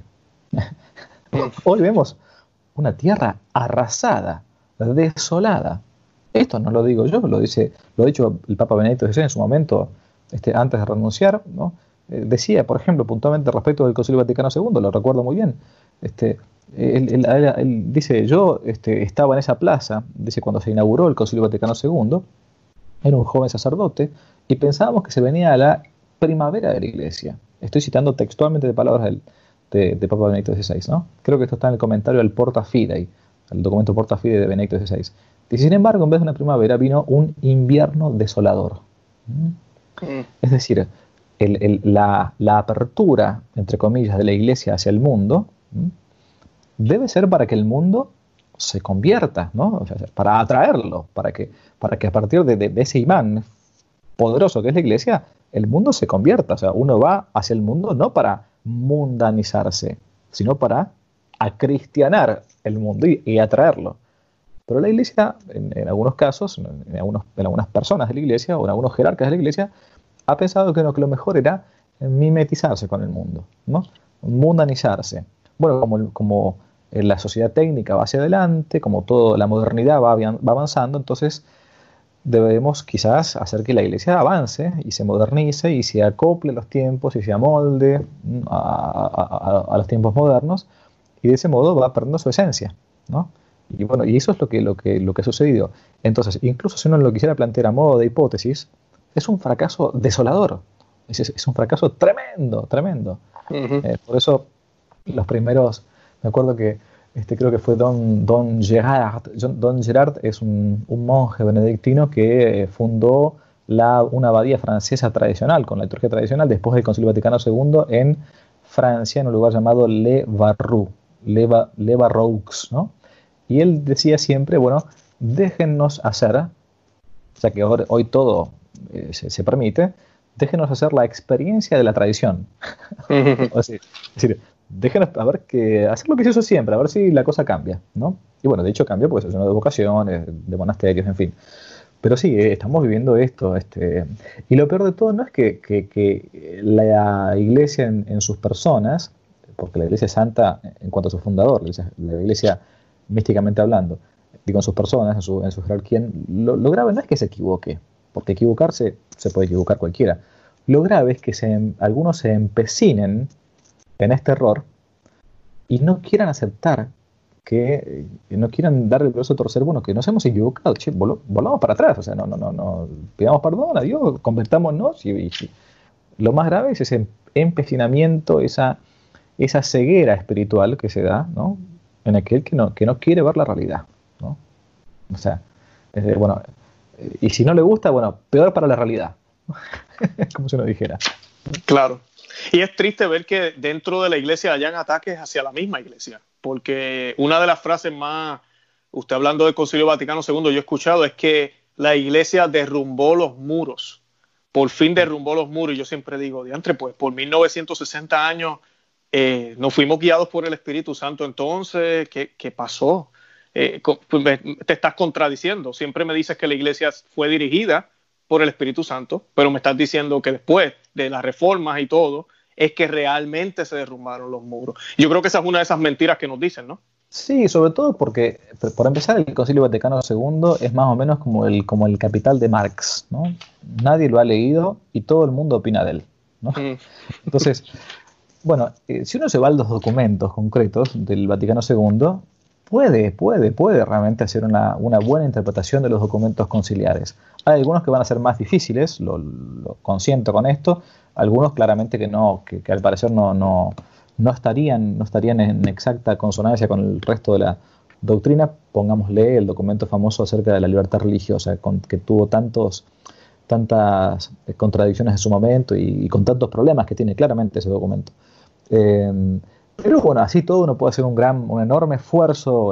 Hoy vemos una tierra arrasada, desolada. Esto no lo digo yo, lo dice, lo ha dicho el Papa Benedicto dieciséis en su momento, este, antes de renunciar, ¿no? Eh, decía, por ejemplo, puntualmente respecto del Concilio Vaticano segundo, lo recuerdo muy bien, este, él, él, él, él dice, yo este, estaba en esa plaza, dice, cuando se inauguró el Concilio Vaticano segundo, era un joven sacerdote, y pensábamos que se venía a la primavera de la Iglesia. Estoy citando textualmente de palabras del, de, de Papa Benedicto dieciséis, ¿no? Creo que esto está en el comentario del Porta Fidei, el documento Porta Fidei de Benedicto dieciséis. Y sin embargo, en vez de una primavera, vino un invierno desolador. ¿Mm? Mm. Es decir, el, el, la, la apertura, entre comillas, de la Iglesia hacia el mundo, ¿m? debe ser para que el mundo se convierta, ¿no? O sea, para atraerlo, para que, para que a partir de, de, de ese imán poderoso que es la Iglesia, el mundo se convierta. O sea, uno va hacia el mundo no para mundanizarse, sino para acristianar el mundo y, y atraerlo. Pero la Iglesia, en, en algunos casos, en, algunos, en algunas personas de la Iglesia o en algunos jerarcas de la Iglesia, ha pensado que, no, que lo mejor era mimetizarse con el mundo, ¿no? Mundanizarse. Bueno, como, como la sociedad técnica va hacia adelante, como toda la modernidad va, va avanzando, entonces debemos quizás hacer que la Iglesia avance y se modernice y se acople a los tiempos y se amolde a, a, a, a los tiempos modernos, y de ese modo va perdiendo su esencia, ¿no? Y bueno, y eso es lo que, lo que, lo que ha sucedido. Entonces, incluso si uno lo quisiera plantear a modo de hipótesis, es un fracaso desolador. Es, es un fracaso tremendo, tremendo. Uh-huh. Eh, por eso, los primeros, me acuerdo que este, creo que fue Don, Don Gerard. Don Gerard es un, un monje benedictino que fundó la, una abadía francesa tradicional, con la liturgia tradicional, después del Concilio Vaticano segundo, en Francia, en un lugar llamado Le Barroux, Le, Ba, Le Barroux, ¿no? Y él decía siempre, bueno, déjennos hacer, o sea que hoy, hoy todo eh, se, se permite, déjenos hacer la experiencia de la tradición. O sea, es decir, déjenos a ver que, hacer lo que se hizo siempre, a ver si la cosa cambia, ¿no? Y bueno, de hecho cambió, pues es uno de vocaciones, de monasterios, en fin. Pero sí, eh, estamos viviendo esto. Este, y lo peor de todo no es que, que, que la Iglesia en, en sus personas, porque la Iglesia es santa en cuanto a su fundador, la Iglesia, la iglesia místicamente hablando, digo en sus personas, en su, en su jerarquía, lo, lo grave no es que se equivoque, porque equivocarse se puede equivocar cualquiera. Lo grave es que se, algunos se empecinen en este error y no quieran aceptar, que no quieran dar el brazo a torcer, bueno, que nos hemos equivocado, che, vol, volvamos para atrás, o sea, no, no, no, no, pidamos perdón a Dios, convertámonos, y, y, y lo más grave es ese empecinamiento, esa, esa ceguera espiritual que se da, ¿no?, en aquel que no, que no quiere ver la realidad, ¿no? O sea, eh, bueno, y si no le gusta, bueno, peor para la realidad, como si uno dijera. Claro. Y es triste ver que dentro de la iglesia hayan ataques hacia la misma iglesia, porque una de las frases más, usted hablando del Concilio Vaticano segundo, yo he escuchado, es que la iglesia derrumbó los muros, por fin derrumbó los muros, y yo siempre digo, diantre, pues por mil novecientos sesenta años eh, nos fuimos guiados por el Espíritu Santo, entonces, ¿qué, qué pasó? Eh, te estás contradiciendo, siempre me dices que la iglesia fue dirigida por el Espíritu Santo, pero me estás diciendo que después de las reformas y todo, es que realmente se derrumbaron los muros. Yo creo que esa es una de esas mentiras que nos dicen, ¿no? Sí, sobre todo porque, por empezar, el Concilio Vaticano segundo es más o menos como el, como el Capital de Marx, ¿no? Nadie lo ha leído y todo el mundo opina de él, ¿no? Mm. Entonces, bueno, eh, si uno se va a los documentos concretos del Vaticano segundo, puede, puede, puede realmente hacer una, una buena interpretación de los documentos conciliares. Hay algunos que van a ser más difíciles, lo, lo consiento con esto, algunos claramente que no, que, que al parecer no, no, no estarían, no estarían en exacta consonancia con el resto de la doctrina. Pongámosle el documento famoso acerca de la libertad religiosa, con, que tuvo tantos, tantas contradicciones en su momento y, y con tantos problemas que tiene claramente ese documento. Eh, pero bueno, así todo uno puede hacer un gran, un enorme esfuerzo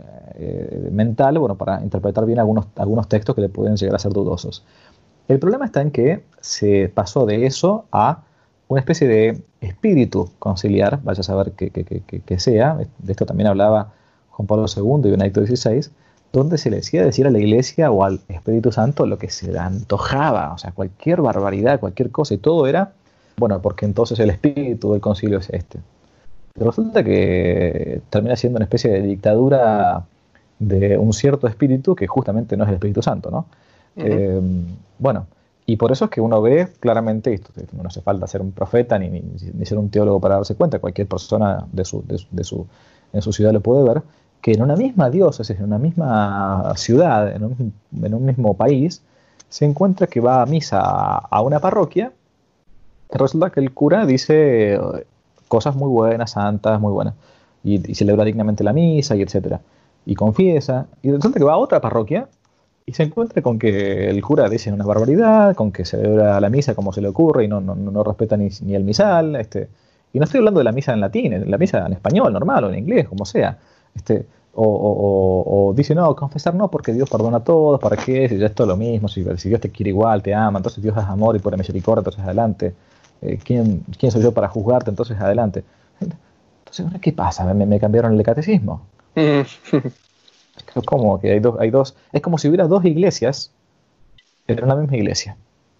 eh, mental, bueno, para interpretar bien algunos, algunos textos que le pueden llegar a ser dudosos. El problema está en que se pasó de eso a una especie de espíritu conciliar, vaya a saber qué que, que, que, que sea, de esto también hablaba Juan Pablo segundo y Benedicto dieciséis, donde se le decía decir a la Iglesia o al Espíritu Santo lo que se le antojaba, o sea, cualquier barbaridad, cualquier cosa, y todo era, bueno, porque entonces el espíritu del concilio es este. Pero resulta que termina siendo una especie de dictadura de un cierto espíritu que justamente no es el Espíritu Santo, ¿no? Uh-huh. Eh, bueno, Y por eso es que uno ve claramente, esto, no hace falta ser un profeta ni, ni, ni ser un teólogo para darse cuenta, cualquier persona de su, de, de su, en su ciudad lo puede ver, que en una misma diócesis, en una misma ciudad, en un, en un mismo país, se encuentra que va a misa a, a una parroquia, y resulta que el cura dice cosas muy buenas, santas, muy buenas, y, y celebra dignamente la misa, y etcétera, y confiesa, y resulta que va a otra parroquia, y se encuentra con que el cura dice una barbaridad, con que celebra la misa como se le ocurre y no, no, no respeta ni, ni el misal. Este, y no estoy hablando de la misa en latín, la misa en español, normal, o en inglés, como sea. Este, o, o, o, o dice, no, confesar no, porque Dios perdona a todos, ¿para qué? Si ya es todo lo mismo, si, si Dios te quiere igual, te ama, entonces Dios es amor y pura misericordia, entonces adelante. Eh, ¿quién, ¿Quién soy yo para juzgarte? Entonces adelante. Entonces, ¿qué pasa? ¿Me, me cambiaron el catecismo? ¿Cómo? Que hay dos, hay dos. Es como si hubiera dos iglesias en una misma iglesia.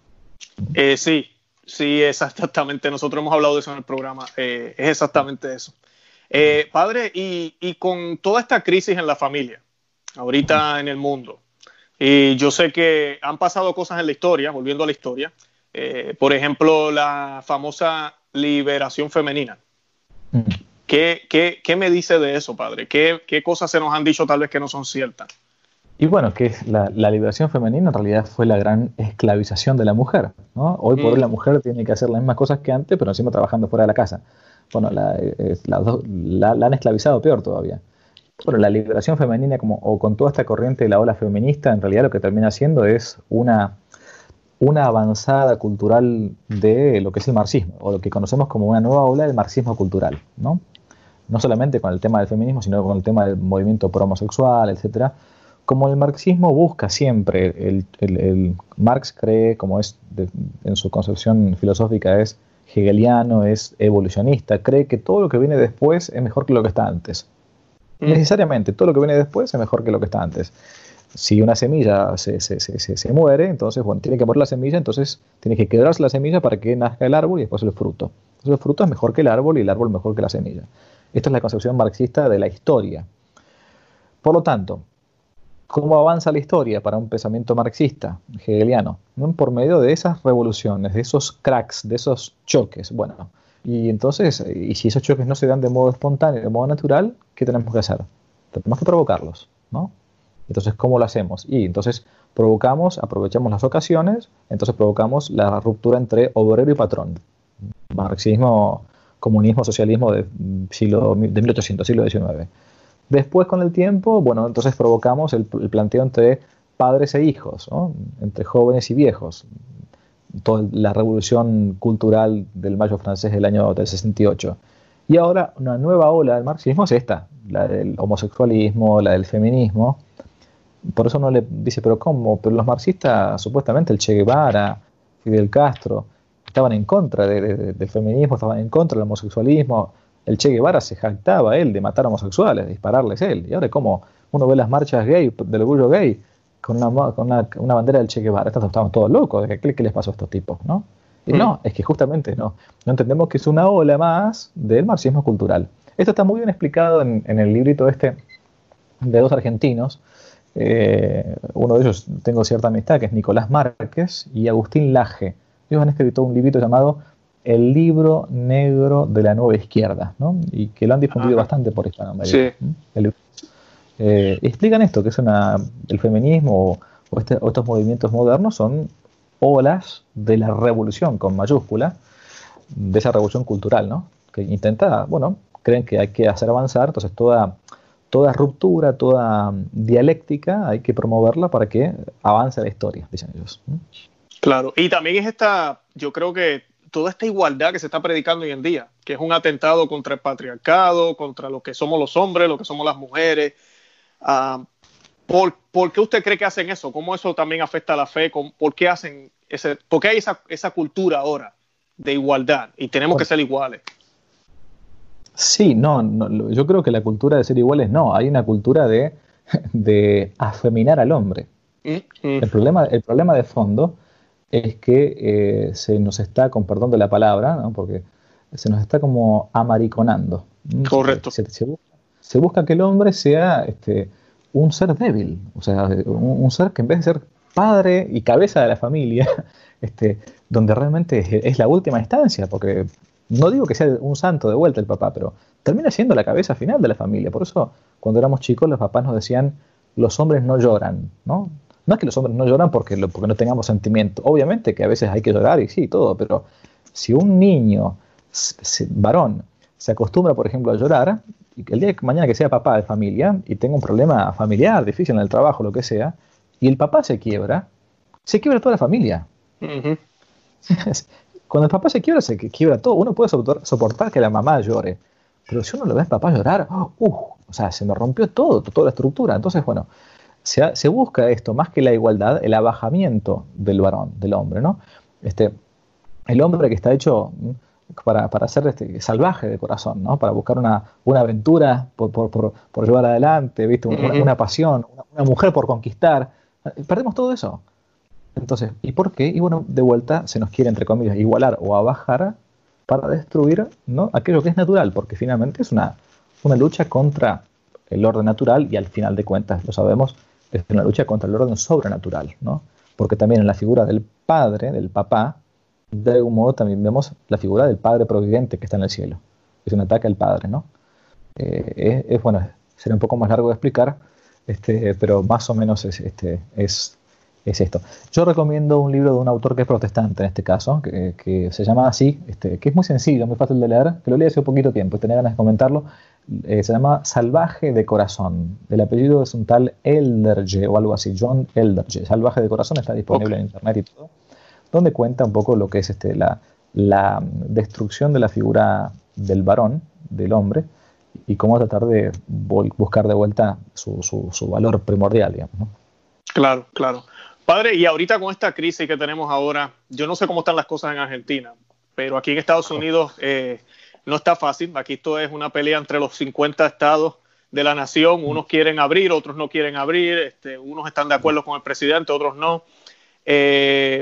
Eh, sí, sí, es exactamente. Nosotros hemos hablado de eso en el programa. Eh, es exactamente eso. Eh, padre, y, y con toda esta crisis en la familia, ahorita en el mundo, y yo sé que han pasado cosas en la historia, volviendo a la historia, eh, por ejemplo, la famosa liberación femenina. Mm. ¿Qué, qué, ¿Qué me dice de eso, padre? ¿Qué, ¿Qué cosas se nos han dicho tal vez que no son ciertas? Y bueno, que la, la liberación femenina en realidad fue la gran esclavizazación de la mujer, ¿no? Hoy por mm. hoy la mujer tiene que hacer las mismas cosas que antes, pero encima trabajando fuera de la casa. Bueno, la, la, la, la han esclavizado peor todavía. Bueno, la liberación femenina, como, o con toda esta corriente de la ola feminista, en realidad lo que termina haciendo es una, una avanzada cultural de lo que es el marxismo, o lo que conocemos como una nueva ola del marxismo cultural, ¿no? No solamente con el tema del feminismo, sino con el tema del movimiento pro-homosexual, etcétera. Como el marxismo busca siempre, el, el, el Marx cree, como es de, en su concepción filosófica es hegeliano, es evolucionista, cree que todo lo que viene después es mejor que lo que está antes. Mm. Necesariamente, todo lo que viene después es mejor que lo que está antes. Si una semilla se, se, se, se, se muere, entonces, bueno, tiene que morir la semilla, entonces tiene que quebrarse la semilla para que nazca el árbol y después el fruto. Entonces el fruto es mejor que el árbol y el árbol mejor que la semilla. Esta es la concepción marxista de la historia. Por lo tanto, ¿cómo avanza la historia para un pensamiento marxista, hegeliano? ¿No? Por medio de esas revoluciones, de esos cracks, de esos choques. Bueno, y entonces, y si esos choques no se dan de modo espontáneo, de modo natural, ¿qué tenemos que hacer? Tenemos que provocarlos, ¿no? Entonces, ¿cómo lo hacemos? Y entonces provocamos, aprovechamos las ocasiones, entonces provocamos la ruptura entre obrero y patrón. Marxismo, comunismo, socialismo de, siglo, de mil ochocientos, siglo diecinueve. Después, con el tiempo, bueno, entonces provocamos el, el planteo entre padres e hijos, ¿no? Entre jóvenes y viejos. Toda la revolución cultural del Mayo francés del año del sesenta y ocho. Y ahora una nueva ola del marxismo es esta, la del homosexualismo, la del feminismo. Por eso uno le dice, pero ¿cómo? Pero los marxistas, supuestamente el Che Guevara, Fidel Castro, estaban en contra de, de, del feminismo, estaban en contra del homosexualismo. El Che Guevara se jactaba él de matar homosexuales, de dispararles él. Y ahora, ¿cómo uno ve las marchas gay, del orgullo gay, con una, con una, una bandera del Che Guevara? Estamos todos locos. ¿Qué, qué les pasó a estos tipos? ¿No? Y mm. no, es que justamente no. No entendemos que es una ola más del marxismo cultural. Esto está muy bien explicado en, en el librito este de dos argentinos. Eh, uno de ellos tengo cierta amistad, que es Nicolás Márquez y Agustín Laje. Ellos han escrito un librito llamado El libro negro de la nueva izquierda, ¿no? Y que lo han difundido Ajá. bastante por Hispanoamérica. Sí. El, eh, explican esto, que es una, el feminismo o, o, este, o estos movimientos modernos son olas de la revolución, con mayúscula, de esa revolución cultural, ¿no? Que intenta, bueno, creen que hay que hacer avanzar, entonces toda, toda ruptura, toda dialéctica hay que promoverla para que avance la historia, dicen ellos. Claro, y también es esta, yo creo que toda esta igualdad que se está predicando hoy en día, que es un atentado contra el patriarcado, contra lo que somos los hombres, lo que somos las mujeres. Uh, ¿por, ¿Por qué usted cree que hacen eso? ¿Cómo eso también afecta a la fe? ¿Por qué hacen ese, por qué hay esa, esa cultura ahora de igualdad y tenemos bueno, que ser iguales? Sí, no, no, yo creo que la cultura de ser iguales no, hay una cultura de, de afeminar al hombre. Mm-hmm. El problema, el problema de fondo es que eh, se nos está, con perdón de la palabra, ¿no? Porque se nos está como amariconando. Correcto. Se, se, busca, se busca que el hombre sea este, un ser débil, o sea, un, un ser que en vez de ser padre y cabeza de la familia, este, donde realmente es, es la última instancia, porque no digo que sea un santo de vuelta el papá, pero termina siendo la cabeza final de la familia. Por eso, cuando éramos chicos, los papás nos decían, los hombres no lloran, ¿no? No es que los hombres no lloran porque, lo, porque no tengamos sentimiento. Obviamente que a veces hay que llorar y sí, todo, pero si un niño, se, varón, se acostumbra, por ejemplo, a llorar, y el día de mañana que sea papá de familia y tenga un problema familiar, difícil en el trabajo, lo que sea, y el papá se quiebra, se quiebra toda la familia. Uh-huh. Cuando el papá se quiebra, se quiebra todo. Uno puede soportar, soportar que la mamá llore, pero si uno lo ve al papá llorar, uh, o sea, se me rompió todo, toda la estructura. Entonces, bueno, se, se busca esto, más que la igualdad, el abajamiento del varón, del hombre, ¿no? Este, el hombre que está hecho para, para ser este, salvaje de corazón, ¿no? Para buscar una, una aventura por, por, por, por llevar adelante, ¿viste? Una, uh-huh. una pasión, una, una mujer por conquistar. Perdemos todo eso. Entonces, ¿y por qué? Y bueno, de vuelta se nos quiere, entre comillas, igualar o abajar para destruir, ¿no?, aquello que es natural, porque finalmente es una, una lucha contra el orden natural y al final de cuentas, lo sabemos, es una lucha contra el orden sobrenatural, ¿no? Porque también en la figura del padre, del papá, de algún modo también vemos la figura del padre providente que está en el cielo. Es un ataque al padre, ¿no? Eh, es, es, bueno, sería un poco más largo de explicar, este, pero más o menos es, este, es, es esto. Yo recomiendo un libro de un autor que es protestante en este caso, que, que se llama así, este, que es muy sencillo, muy fácil de leer, que lo leí hace un poquito tiempo y tenía ganas de comentarlo. Eh, se llama Salvaje de Corazón. El apellido es un tal Elderje o algo así, John Elderje. Salvaje de Corazón, está disponible okay. en internet y todo, donde cuenta un poco lo que es este, la, la destrucción de la figura del varón, del hombre, y cómo tratar de buscar de vuelta su, su, su valor primordial, digamos, ¿no? Claro, claro. Padre, y ahorita con esta crisis que tenemos ahora, yo no sé cómo están las cosas en Argentina, pero aquí en Estados Unidos eh, no está fácil. Aquí esto es una pelea entre los cincuenta estados de la nación. Unos quieren abrir, otros no quieren abrir. Este, unos están de acuerdo con el presidente, otros no. Eh,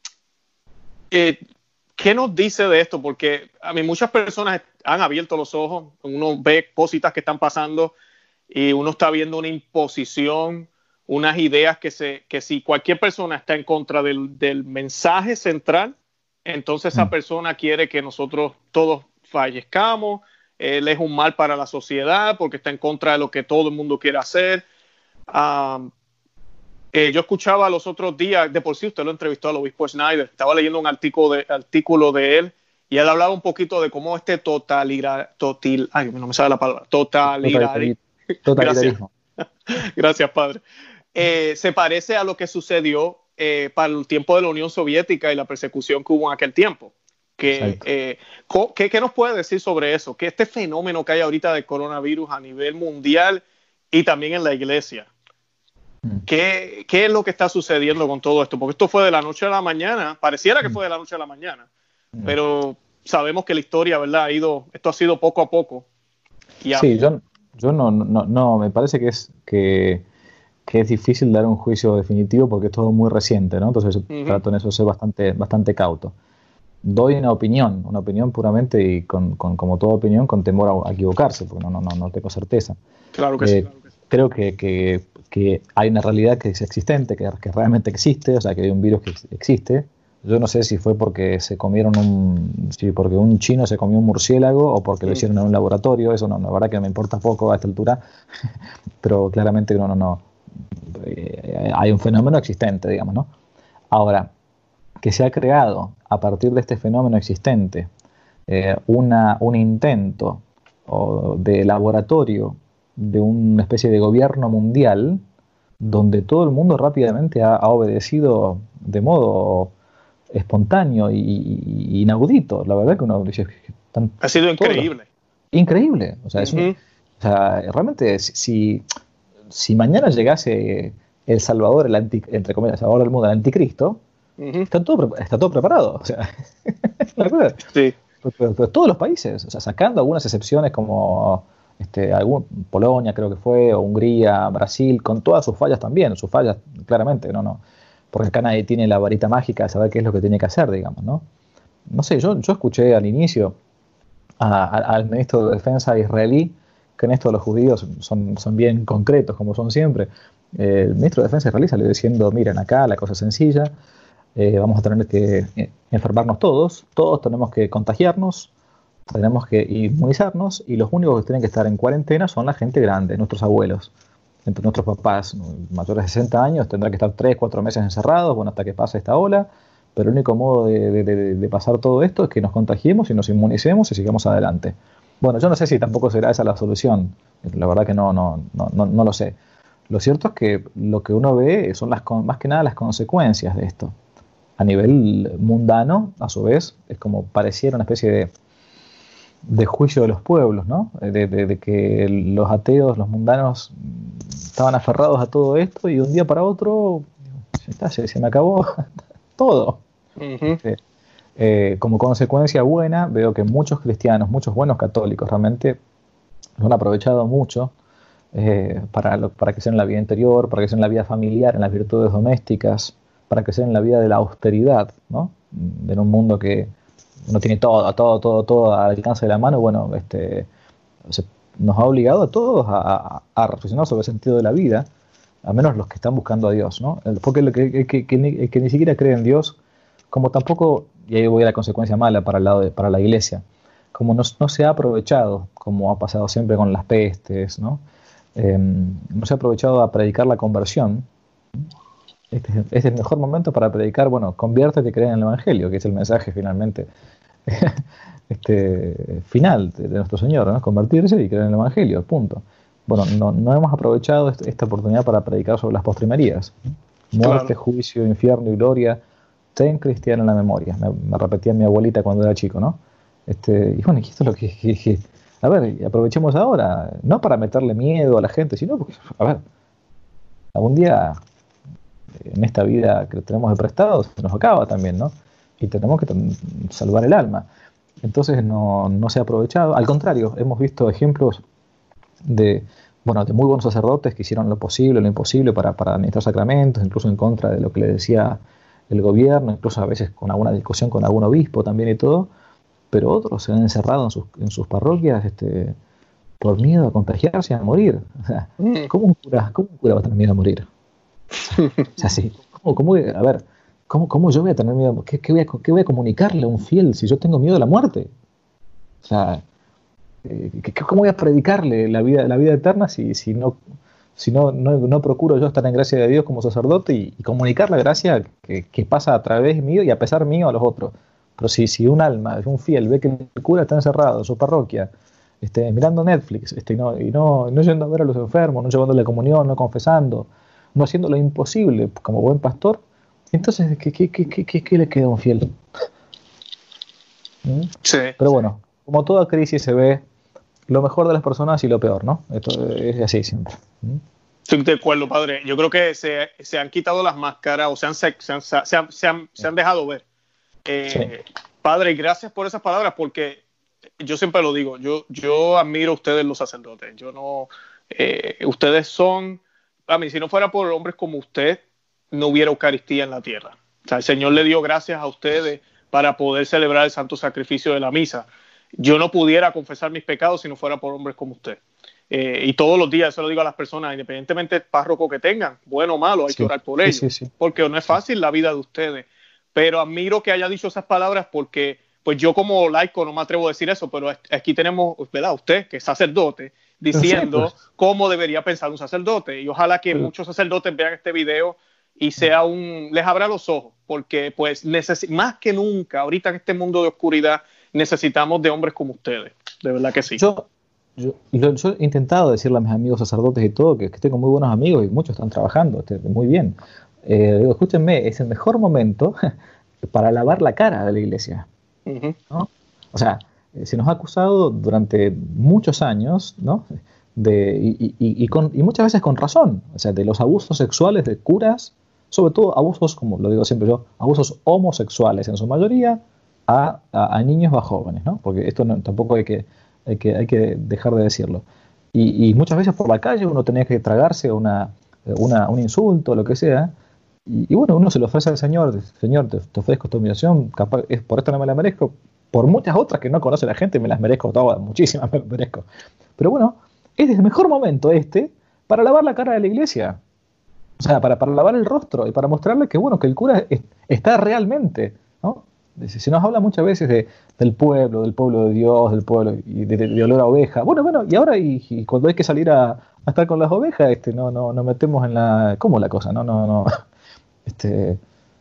eh, ¿Qué nos dice de esto? Porque a mí muchas personas han abierto los ojos. Uno ve cositas que están pasando y uno está viendo una imposición, unas ideas que, se, que si cualquier persona está en contra del, del mensaje central, entonces esa persona quiere que nosotros todos fallezcamos. Él es un mal para la sociedad porque está en contra de lo que todo el mundo quiere hacer. Um, eh, yo escuchaba los otros días, de por sí usted lo entrevistó al obispo Schneider, estaba leyendo un artículo de, artículo de él y él hablaba un poquito de cómo este totalira, totil, ay, no me sale la palabra, totalitarismo. Totalitarismo. Gracias. Gracias, padre. Eh, se parece a lo que sucedió eh, para el tiempo de la Unión Soviética y la persecución que hubo en aquel tiempo. Que, eh, ¿qué, ¿Qué nos puede decir sobre eso? Que este fenómeno que hay ahorita del coronavirus a nivel mundial y también en la iglesia. ¿Qué, ¿Qué es lo que está sucediendo con todo esto? Porque esto fue de la noche a la mañana, pareciera que fue de la noche a la mañana, pero sabemos que la historia, ¿verdad? Ha ido, esto ha sido poco a poco. Y sí, yo, yo no, no, no, me parece que es que, que es difícil dar un juicio definitivo porque es todo muy reciente, ¿no? Entonces uh-huh. trato en eso de ser bastante, bastante cauto. Doy una opinión, una opinión puramente y con, con, como toda opinión con temor a, a equivocarse, porque no, no, no, no tengo certeza. Claro que, eh, sí, claro que sí. Creo que, que, que hay una realidad que es existente, que, que realmente existe, o sea, que hay un virus que existe. Yo no sé si fue porque se comieron un, si porque un chino se comió un murciélago o porque sí. lo hicieron en un laboratorio. Eso no, la verdad que me importa poco a esta altura, pero claramente no, no, no. Eh, hay un fenómeno existente, digamos, ¿no? Ahora, que se ha creado a partir de este fenómeno existente eh, una, un intento o de laboratorio de una especie de gobierno mundial donde todo el mundo rápidamente ha, ha obedecido de modo espontáneo y, y, y inaudito. La verdad que uno dice... Ha sido increíble. Los, increíble. O sea, uh-huh. es un, o sea, realmente si, si mañana llegase El Salvador, el anti, entre comillas, el Salvador del mundo, el anticristo, uh-huh. está, todo, está todo preparado. O sea, la verdad. Sí. Pero, pero, pero todos los países, o sea, sacando algunas excepciones como este, algún, Polonia creo que fue, o Hungría, Brasil, con todas sus fallas también, sus fallas claramente, no, no, porque acá nadie tiene la varita mágica de saber qué es lo que tiene que hacer, digamos, ¿no? No sé, yo, yo escuché al inicio a, a, al ministro de Defensa israelí, que en esto los judíos son, son bien concretos, como son siempre, Eh, el ministro de Defensa israelí salió diciendo, miren acá, la cosa es sencilla, eh, vamos a tener que eh, enfermarnos todos, todos tenemos que contagiarnos, tenemos que inmunizarnos, y los únicos que tienen que estar en cuarentena son la gente grande, nuestros abuelos. Entre nuestros papás mayores de sesenta años tendrán que estar tres, cuatro meses encerrados, bueno, hasta que pase esta ola, pero el único modo de, de, de, de pasar todo esto es que nos contagiemos y nos inmunicemos y sigamos adelante. Bueno, yo no sé si tampoco será esa la solución, la verdad que no, no, no, no, no lo sé. Lo cierto es que lo que uno ve son las, más que nada las consecuencias de esto. A nivel mundano, a su vez, es como pareciera una especie de, de juicio de los pueblos, ¿no? De, de, de que los ateos, los mundanos, estaban aferrados a todo esto y de un día para otro está, se, se me acabó todo. Uh-huh. eh, eh, como consecuencia buena, veo que muchos cristianos, muchos buenos católicos realmente lo han aprovechado mucho eh, para, lo, para crecer en la vida interior, para crecer en la vida familiar, en las virtudes domésticas, para crecer en la vida de la austeridad, ¿no? En un mundo que no tiene todo, todo, todo, todo al alcance de la mano. Bueno, este, se, nos ha obligado a todos a, a, a reflexionar sobre el sentido de la vida, al menos los que están buscando a Dios, ¿no? Porque el que, que, que, que, ni, que ni siquiera cree en Dios, como tampoco, y ahí voy a la consecuencia mala para el lado de, para la iglesia, como no, no se ha aprovechado, como ha pasado siempre con las pestes, ¿no? Eh, no se ha aprovechado a predicar la conversión. Este es, es el mejor momento para predicar, bueno, conviértete y cree en el Evangelio, que es el mensaje finalmente este, final de, de nuestro Señor, ¿no? Convertirse y creer en el Evangelio, punto. Bueno, no, no hemos aprovechado este, esta oportunidad para predicar sobre las postrimerías. Muerte, claro. Juicio, infierno y gloria, ten cristiano en la memoria. Me, me repetía mi abuelita cuando era chico, ¿no? Este, y bueno, esto es lo que, que, que... A ver, aprovechemos ahora, no para meterle miedo a la gente, sino porque, a ver, algún día en esta vida que tenemos de prestado se nos acaba también, ¿no? Y tenemos que salvar el alma. Entonces no, no se ha aprovechado. Al contrario, hemos visto ejemplos de, bueno, de muy buenos sacerdotes que hicieron lo posible, lo imposible para, para administrar sacramentos, incluso en contra de lo que le decía el gobierno, incluso a veces con alguna discusión con algún obispo también y todo, pero otros se han encerrado en sus, en sus parroquias este, por miedo a contagiarse y a morir. O sea, ¿cómo un cura, cómo un cura va a tener miedo a morir? O sea, sí, ¿cómo, cómo, a ver, ¿cómo, cómo yo voy a tener miedo? ¿Qué, qué, voy a, ¿Qué voy a comunicarle a un fiel si yo tengo miedo a la muerte? O sea, ¿cómo voy a predicarle la vida, la vida eterna si, si, no, si no, no, no procuro yo estar en gracia de Dios como sacerdote y, y comunicar la gracia que, que pasa a través mío y a pesar mío a los otros? Pero si, si un alma, un fiel, ve que el cura está encerrado en su parroquia, este, mirando Netflix, este, y, no, y no, no yendo a ver a los enfermos, no llevándole comunión, no confesando, no haciendo lo imposible como buen pastor, entonces, ¿qué, qué, qué, qué, qué le queda a un fiel? ¿Mm? Sí. Pero bueno, como toda crisis se ve lo mejor de las personas y lo peor, ¿no? Esto es así siempre. ¿Mm? Estoy de acuerdo, padre. Yo creo que se, se han quitado las máscaras o se han, se han, se han, se han, se han dejado ver. Eh, sí. Padre, gracias por esas palabras, porque yo siempre lo digo, yo, yo admiro a ustedes los sacerdotes. Yo no, eh, ustedes son, a mí, si no fuera por hombres como usted, no hubiera Eucaristía en la tierra. O sea, el Señor le dio gracias a ustedes para poder celebrar el santo sacrificio de la misa. Yo no pudiera confesar mis pecados si no fuera por hombres como usted. Eh, y todos los días, eso lo digo a las personas, independientemente del párroco que tengan, bueno o malo, hay sí. que orar por ellos, sí, sí, sí. porque no es fácil la vida de ustedes. Pero admiro que haya dicho esas palabras porque, pues yo como laico no me atrevo a decir eso, pero aquí tenemos, ¿verdad? Usted, que es sacerdote, diciendo sí, pues. cómo debería pensar un sacerdote. Y ojalá que sí. muchos sacerdotes vean este video y sea un, les abra los ojos, porque pues neces- más que nunca, ahorita en este mundo de oscuridad, necesitamos de hombres como ustedes. De verdad que sí. Yo, yo, yo, yo he intentado decirle a mis amigos sacerdotes y todo, que, que tengo muy buenos amigos y muchos están trabajando este, muy bien. Eh, digo, escúchenme, es el mejor momento para lavar la cara de la iglesia, uh-huh. ¿no? O sea, eh, se nos ha acusado durante muchos años, ¿no? De, y, y, y, con, y muchas veces con razón, o sea, de los abusos sexuales de curas, sobre todo abusos, como lo digo siempre yo, abusos homosexuales en su mayoría a, a, a niños o a jóvenes, ¿no? Porque esto no, tampoco hay que, hay, que, hay que dejar de decirlo. Y, y muchas veces por la calle uno tenía que tragarse una, una, un insulto, lo que sea. Y, y bueno, uno se lo ofrece al Señor, Señor, te, te ofrezco esta humillación, capaz, es, por esto no me la merezco, por muchas otras que no conoce la gente me las merezco todas, muchísimas me merezco. Pero bueno, es el mejor momento este para lavar la cara de la iglesia. O sea, para, para lavar el rostro y para mostrarle que, bueno, que el cura es, está realmente, ¿no? Se nos habla muchas veces de, del pueblo, del pueblo de Dios, del pueblo y de, de, de olor a oveja. Bueno, bueno, y ahora y, y cuando hay que salir a, a estar con las ovejas, este, no, no, no metemos en la, ¿cómo la cosa? No, no, no. Este,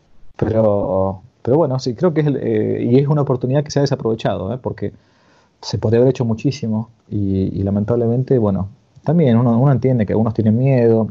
pero, pero bueno, sí, creo que es, el, eh, y es una oportunidad que se ha desaprovechado, ¿eh? Porque se podría haber hecho muchísimo y, y lamentablemente, bueno, también uno, uno entiende que algunos tienen miedo,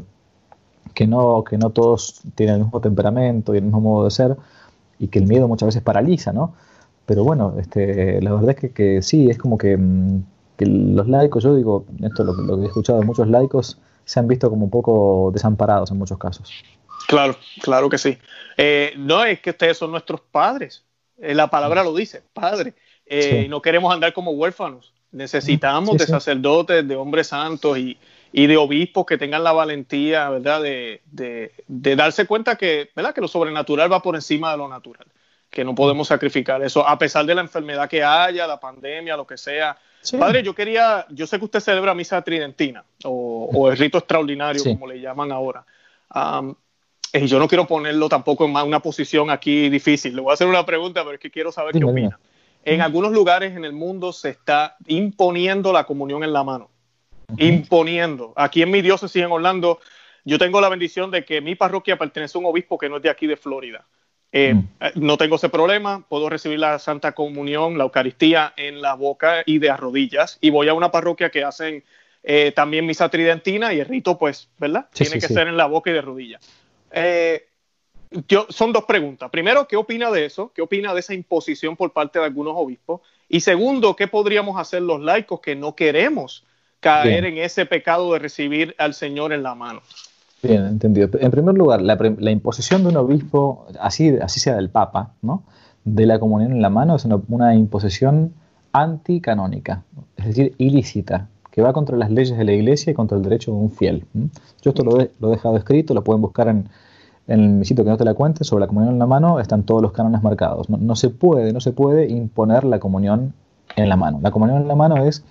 que no, que no todos tienen el mismo temperamento y el mismo modo de ser, y que el miedo muchas veces paraliza, ¿no? Pero bueno, este, la verdad es que, que sí, es como que, que los laicos, yo digo, esto lo, lo que he escuchado de muchos laicos, se han visto como un poco desamparados en muchos casos. Claro, claro que sí. Eh, no es que ustedes son nuestros padres, eh, la palabra lo dice, padre, eh, sí. No queremos andar como huérfanos, necesitamos sí, de sí. sacerdotes, de hombres santos y, y de obispos que tengan la valentía, ¿verdad?, de, de, de darse cuenta que, ¿verdad?, que lo sobrenatural va por encima de lo natural, que no podemos sacrificar eso, a pesar de la enfermedad que haya, la pandemia, lo que sea. Sí. Padre, yo quería, yo sé que usted celebra misa tridentina o, o el rito extraordinario, sí. como le llaman ahora. Um, y yo no quiero ponerlo tampoco en una posición aquí difícil. Le voy a hacer una pregunta, pero es que quiero saber dime, qué opina. Dime. En algunos lugares en el mundo se está imponiendo la comunión en la mano. Uh-huh. Imponiendo. Aquí en mi diócesis en Orlando, yo tengo la bendición de que mi parroquia pertenece a un obispo que no es de aquí de Florida. Eh, mm. No tengo ese problema, puedo recibir la Santa Comunión, la Eucaristía en la boca y de a rodillas, y voy a una parroquia que hacen eh, también misa tridentina y el rito, pues, ¿verdad? Sí, Tiene sí, que sí. ser en la boca y de rodillas. Eh, yo, son dos preguntas. Primero, ¿qué opina de eso? ¿Qué opina de esa imposición por parte de algunos obispos? Y segundo, ¿qué podríamos hacer los laicos que no queremos caer Bien. en ese pecado de recibir al Señor en la mano? Bien, entendido. En primer lugar, la, la imposición de un obispo, así, así sea del Papa, ¿no?, de la comunión en la mano, es una, una imposición anticanónica, es decir, ilícita, que va contra las leyes de la Iglesia y contra el derecho de un fiel. Yo esto lo he, lo he dejado escrito, lo pueden buscar en, en mi sitio que no te la cuente, sobre la comunión en la mano, están todos los cánones marcados. No, no se puede, no se puede imponer la comunión en la mano. La comunión en la mano es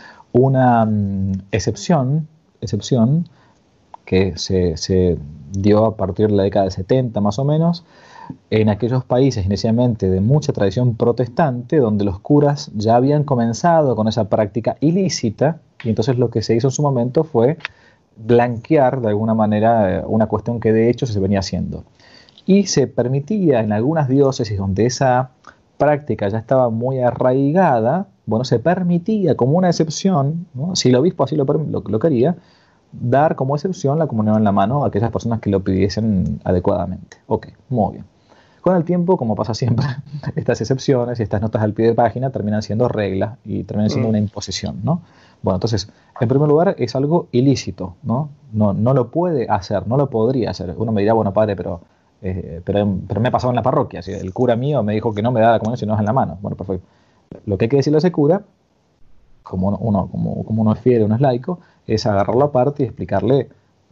una um, excepción, excepción, que se, se dio a partir de la década de setenta más o menos, en aquellos países inicialmente de mucha tradición protestante, donde los curas ya habían comenzado con esa práctica ilícita, y entonces lo que se hizo en su momento fue blanquear de alguna manera una cuestión que de hecho se venía haciendo. Y se permitía en algunas diócesis donde esa práctica ya estaba muy arraigada, bueno, se permitía como una excepción, ¿no?, si el obispo así lo, lo, lo quería, dar como excepción la comunión en la mano a aquellas personas que lo pidiesen adecuadamente. Ok, muy bien. Con el tiempo, como pasa siempre, estas excepciones y estas notas al pie de página terminan siendo reglas y terminan siendo mm. una imposición, ¿no? Bueno, entonces, en primer lugar, es algo ilícito, ¿no? No, no lo puede hacer, no lo podría hacer. Uno me dirá, bueno, padre, pero, eh, pero, pero me ha pasado en la parroquia. Si el cura mío me dijo que no me da la comunión si no es en la mano. Bueno, perfecto. Lo que hay que decirle a ese cura, como uno, como, como uno es fiel, uno es laico, es agarrarlo aparte y explicarle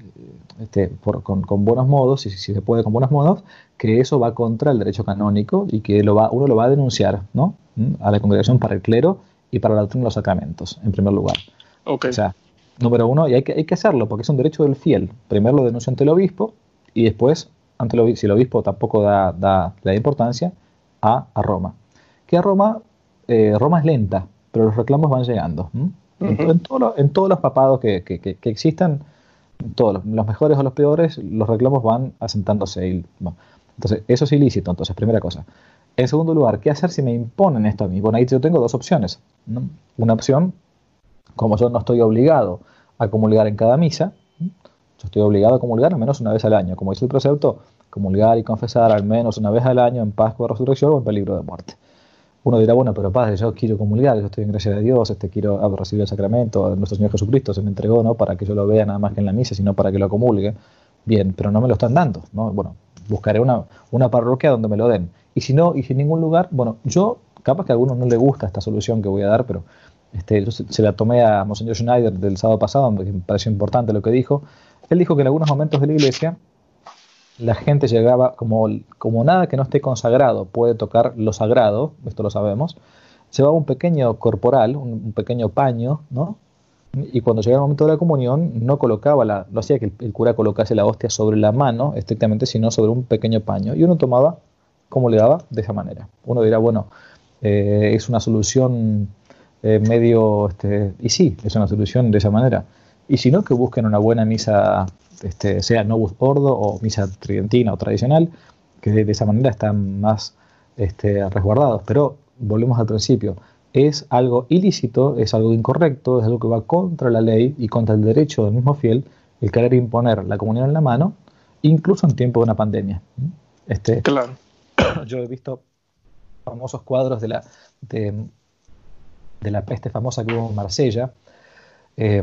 este, por, con, con buenos modos, si, si se puede con buenos modos, que eso va contra el derecho canónico y que lo va, uno lo va a denunciar, ¿no?, a la congregación para el clero y para la doctrina de los sacramentos, en primer lugar. Okay. O sea, número uno, y hay que, hay que hacerlo porque es un derecho del fiel. Primero lo denuncia ante el obispo y después, ante el obispo, si el obispo tampoco da, da la importancia, a, a Roma. Que a Roma, eh, Roma es lenta, pero los reclamos van llegando. ¿Mm? Uh-huh. En, en, todo lo, en todos los papados que, que, que, que existan, todos los, los mejores o los peores, los reclamos van asentándose. Y, bueno, entonces, eso es ilícito, entonces, primera cosa. En segundo lugar, ¿qué hacer si me imponen esto a mí? Bueno, ahí yo tengo dos opciones, ¿no? Una opción, como yo no estoy obligado a comulgar en cada misa, ¿no?, yo estoy obligado a comulgar al menos una vez al año. Como dice el precepto, comulgar y confesar al menos una vez al año en Pascua, Resurrección o en peligro de muerte. Uno dirá, bueno, pero padre, yo quiero comulgar, yo estoy en gracia de Dios, este, quiero ah, recibir el sacramento, nuestro Señor Jesucristo se me entregó, no para que yo lo vea nada más que en la misa, sino para que lo comulgue. Bien, pero no me lo están dando, ¿no? Bueno, buscaré una, una parroquia donde me lo den. Y si no, y si en ningún lugar, bueno, yo, capaz que a algunos no le gusta esta solución que voy a dar, pero este, yo se, se la tomé a Monseñor Schneider del sábado pasado, porque me pareció importante lo que dijo. Él dijo que en algunos momentos de la iglesia la gente llegaba, como, como nada que no esté consagrado puede tocar lo sagrado, esto lo sabemos, llevaba un pequeño corporal, un, un pequeño paño, ¿no?, Y cuando llegaba el momento de la comunión, no colocaba la, no hacía que el, el cura colocase la hostia sobre la mano estrictamente, sino sobre un pequeño paño. Y uno tomaba, ¿cómo le daba? De esa manera. Uno dirá, bueno, eh, es una solución eh, medio, este, y sí, es una solución de esa manera. Y si no, que busquen una buena misa, este, sea Novus Ordo o misa tridentina o tradicional, que de, de esa manera están más este, resguardados. Pero volvemos al principio. Es algo ilícito, es algo incorrecto, es algo que va contra la ley y contra el derecho del mismo fiel el querer imponer la comunión en la mano, incluso en tiempo de una pandemia. Este, claro. Yo he visto famosos cuadros de la, de, de la peste famosa que hubo en Marsella, eh,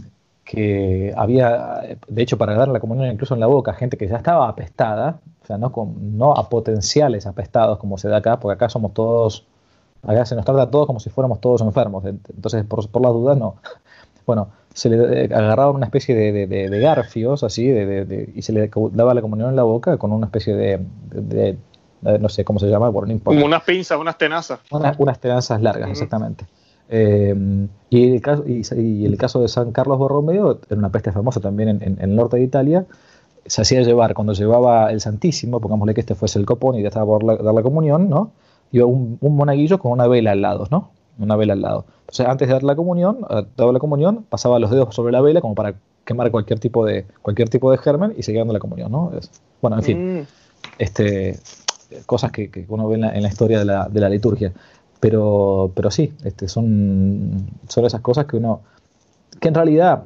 que había, de hecho, para dar la comunión incluso en la boca, gente que ya estaba apestada, o sea, no, con, no a potenciales apestados como se da acá, porque acá somos todos... Acá se nos trata a todos como si fuéramos todos enfermos, entonces por, por las dudas no. Bueno, se le agarraba una especie de, de, de, de garfios así de, de, de, y se le daba la comunión en la boca con una especie de, de, de no sé cómo se llama, bueno, no importa. Como unas pinzas, unas tenazas. Una, unas tenazas largas, uh-huh. Exactamente. Eh, y, el caso, y, y el caso de San Carlos Borromeo, era una peste famosa también en, en, en el norte de Italia, se hacía llevar, cuando llevaba el Santísimo, pongámosle que este fuese el copón y ya estaba por la, dar la comunión, ¿no? Iba un, un monaguillo con una vela al lado, ¿no? Una vela al lado. Entonces, antes de dar la comunión, daba la comunión, pasaba los dedos sobre la vela como para quemar cualquier tipo de cualquier tipo de germen y seguía dando la comunión, ¿no? Es, bueno, en fin, mm. este, cosas que, que uno ve en la, en la historia de la, de la liturgia. Pero, pero sí, este, son, son esas cosas que uno, que en realidad,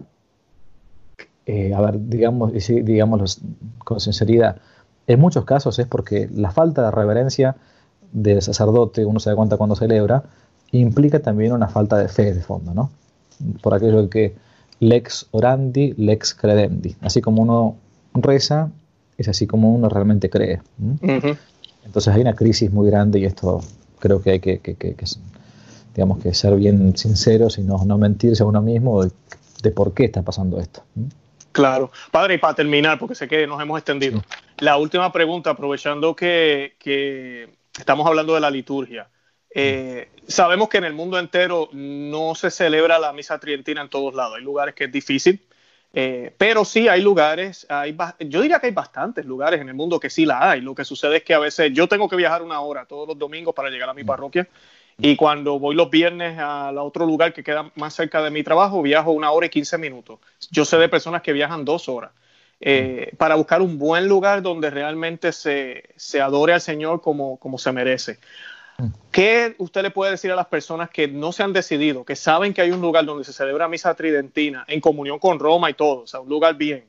eh, a ver, digamos, digamos con sinceridad, en muchos casos es porque la falta de reverencia del sacerdote, uno se da cuenta cuando celebra, implica también una falta de fe de fondo, ¿no? Por aquello que lex orandi, lex credendi. Así como uno reza, es así como uno realmente cree. ¿Mm? Uh-huh. Entonces hay una crisis muy grande y esto creo que hay que, que, que, que digamos que ser bien sinceros y no, no mentirse a uno mismo de, de por qué está pasando esto. ¿Mm? Claro. Padre, y para terminar, porque sé que nos hemos extendido, sí. La última pregunta, aprovechando que, que estamos hablando de la liturgia. Eh, sabemos que en el mundo entero no se celebra la misa tridentina en todos lados. Hay lugares que es difícil, eh, pero sí hay lugares, hay, yo diría que hay bastantes lugares en el mundo que sí la hay. Lo que sucede es que a veces yo tengo que viajar una hora todos los domingos para llegar a mi parroquia, y cuando voy los viernes al otro lugar que queda más cerca de mi trabajo, viajo una hora y quince minutos. Yo sé de personas que viajan dos horas. Eh, para buscar un buen lugar donde realmente se, se adore al Señor como, como se merece. ¿Qué usted le puede decir a las personas que no se han decidido, que saben que hay un lugar donde se celebra misa tridentina en comunión con Roma y todo, o sea, un lugar bien,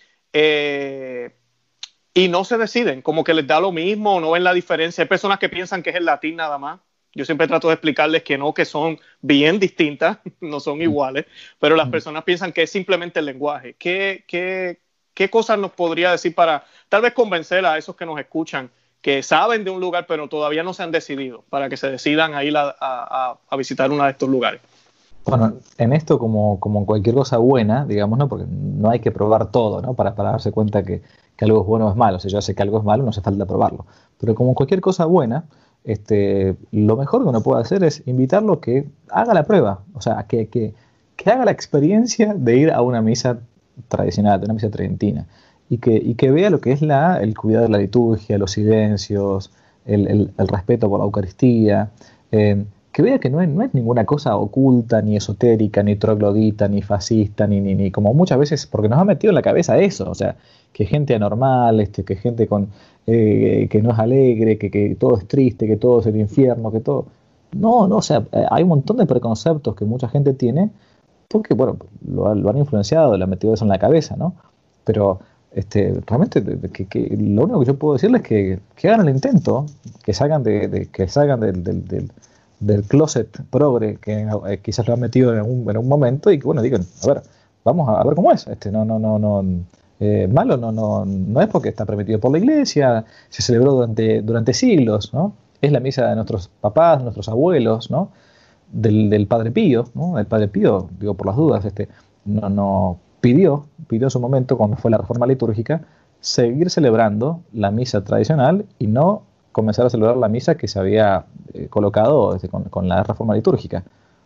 eh, y no se deciden, como que les da lo mismo, no ven la diferencia? Hay personas que piensan que es el latín nada más. Yo siempre trato de explicarles que no, que son bien distintas, no son iguales, pero las personas piensan que es simplemente el lenguaje. ¿Qué, qué, qué cosas nos podría decir para tal vez convencer a esos que nos escuchan, que saben de un lugar pero todavía no se han decidido, para que se decidan a ir a, a, a visitar uno de estos lugares? Bueno, en esto como, como cualquier cosa buena, digamos, ¿no? Porque no hay que probar todo, ¿no? Para, para darse cuenta que, que algo es bueno o es malo. Si yo sé que algo es malo, no hace falta probarlo. Pero como cualquier cosa buena, este, lo mejor que uno puede hacer es invitarlo a que haga la prueba, o sea, que, que, que haga la experiencia de ir a una misa tradicional, de una misa tridentina, y que, y que vea lo que es la, el cuidado de la liturgia, los silencios, el, el, el respeto por la Eucaristía, eh, que vea que no es, no es ninguna cosa oculta, ni esotérica, ni troglodita, ni fascista, ni, ni, ni como muchas veces, porque nos ha metido en la cabeza eso, o sea, que gente anormal, este, que gente con eh, que no es alegre, que, que todo es triste, que todo es el infierno, que todo... No, no, o sea, hay un montón de preconceptos que mucha gente tiene, porque, bueno, lo, lo han influenciado, le han metido eso en la cabeza, ¿no? Pero este, realmente que, que, lo único que yo puedo decirles es que, que hagan el intento, que salgan, de, de, que salgan del, del, del, del closet progre, que eh, quizás lo han metido en un, en un momento, y que, bueno, digan, a ver, vamos a, a ver cómo es, este, no, no, no, no... Eh, malo no, no, no es porque está permitido por la Iglesia, se celebró durante, durante siglos, ¿no? Es la misa de nuestros papás, nuestros abuelos, ¿no? Del, del Padre Pío, ¿no? El Padre Pío, digo por las dudas, este, no, no pidió, pidió en su momento, cuando fue la reforma litúrgica, seguir celebrando la misa tradicional y no comenzar a celebrar la misa que se había eh, colocado este, con, con la reforma litúrgica.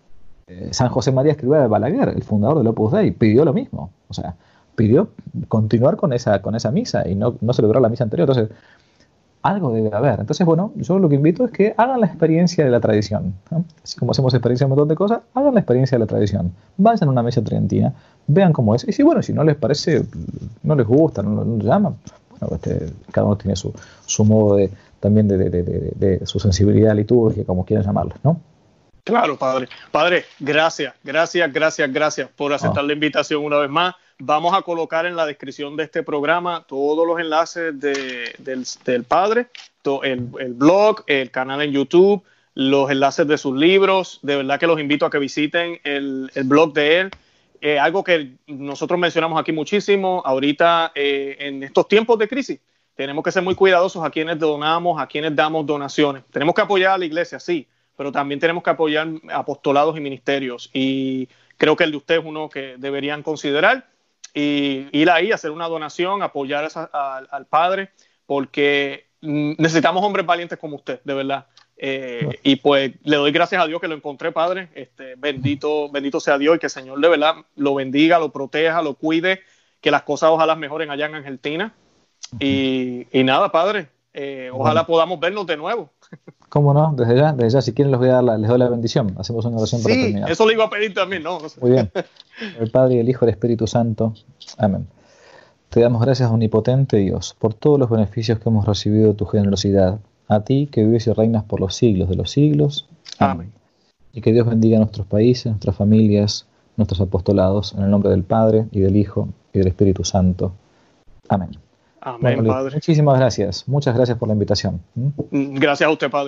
Eh, San José María Escrivá de Balaguer, el fundador del Opus Dei, pidió lo mismo. O sea, pidió continuar con esa, con esa misa y no, no celebrar la misa anterior. Entonces, algo debe haber. Entonces, bueno, yo lo que invito es que hagan la experiencia de la tradición, ¿no? Así como hacemos experiencia de un montón de cosas, hagan la experiencia de la tradición. Vayan a una misa tridentina, vean cómo es. Y si, bueno, si no les parece, no les gusta, no, no les llama, bueno, este, cada uno tiene su, su modo de, también de, de, de, de, de su sensibilidad litúrgica, como quieran llamarlo, ¿no? Claro, padre. Padre, gracias, gracias, gracias, gracias por aceptar oh. la invitación una vez más. Vamos a colocar en la descripción de este programa todos los enlaces de, del, del padre, to, el, el blog, el canal en YouTube, los enlaces de sus libros. De verdad que los invito a que visiten el, el blog de él. Eh, algo que nosotros mencionamos aquí muchísimo, ahorita eh, en estos tiempos de crisis, tenemos que ser muy cuidadosos a quienes donamos, a quienes damos donaciones. Tenemos que apoyar a la iglesia, sí, pero también tenemos que apoyar apostolados y ministerios. Y creo que el de ustedes es uno que deberían considerar. Y ir ahí, hacer una donación, apoyar a, a, al padre, porque necesitamos hombres valientes como usted, de verdad. Eh, y pues le doy gracias a Dios que lo encontré, padre. Este, bendito, bendito sea Dios y que el Señor de verdad lo bendiga, lo proteja, lo cuide, que las cosas ojalá mejoren allá en Argentina. Y, y nada, padre, eh, ojalá podamos vernos de nuevo. ¿Cómo no? Desde ya, desde ya, si quieren les voy a dar la, les doy la bendición. Hacemos una oración para sí, terminar. Eso le iba a pedir también, ¿no? no sé. Muy bien. El Padre, y el Hijo y el Espíritu Santo. Amén. Te damos gracias, omnipotente Dios, por todos los beneficios que hemos recibido de tu generosidad. A ti, que vives y reinas por los siglos de los siglos. Amén. Amén. Y que Dios bendiga a nuestros países, nuestras familias, nuestros apostolados, en el nombre del Padre, y del Hijo, y del Espíritu Santo. Amén. Amén, bueno, Padre. Muchísimas gracias. Muchas gracias por la invitación. Gracias a usted, Padre.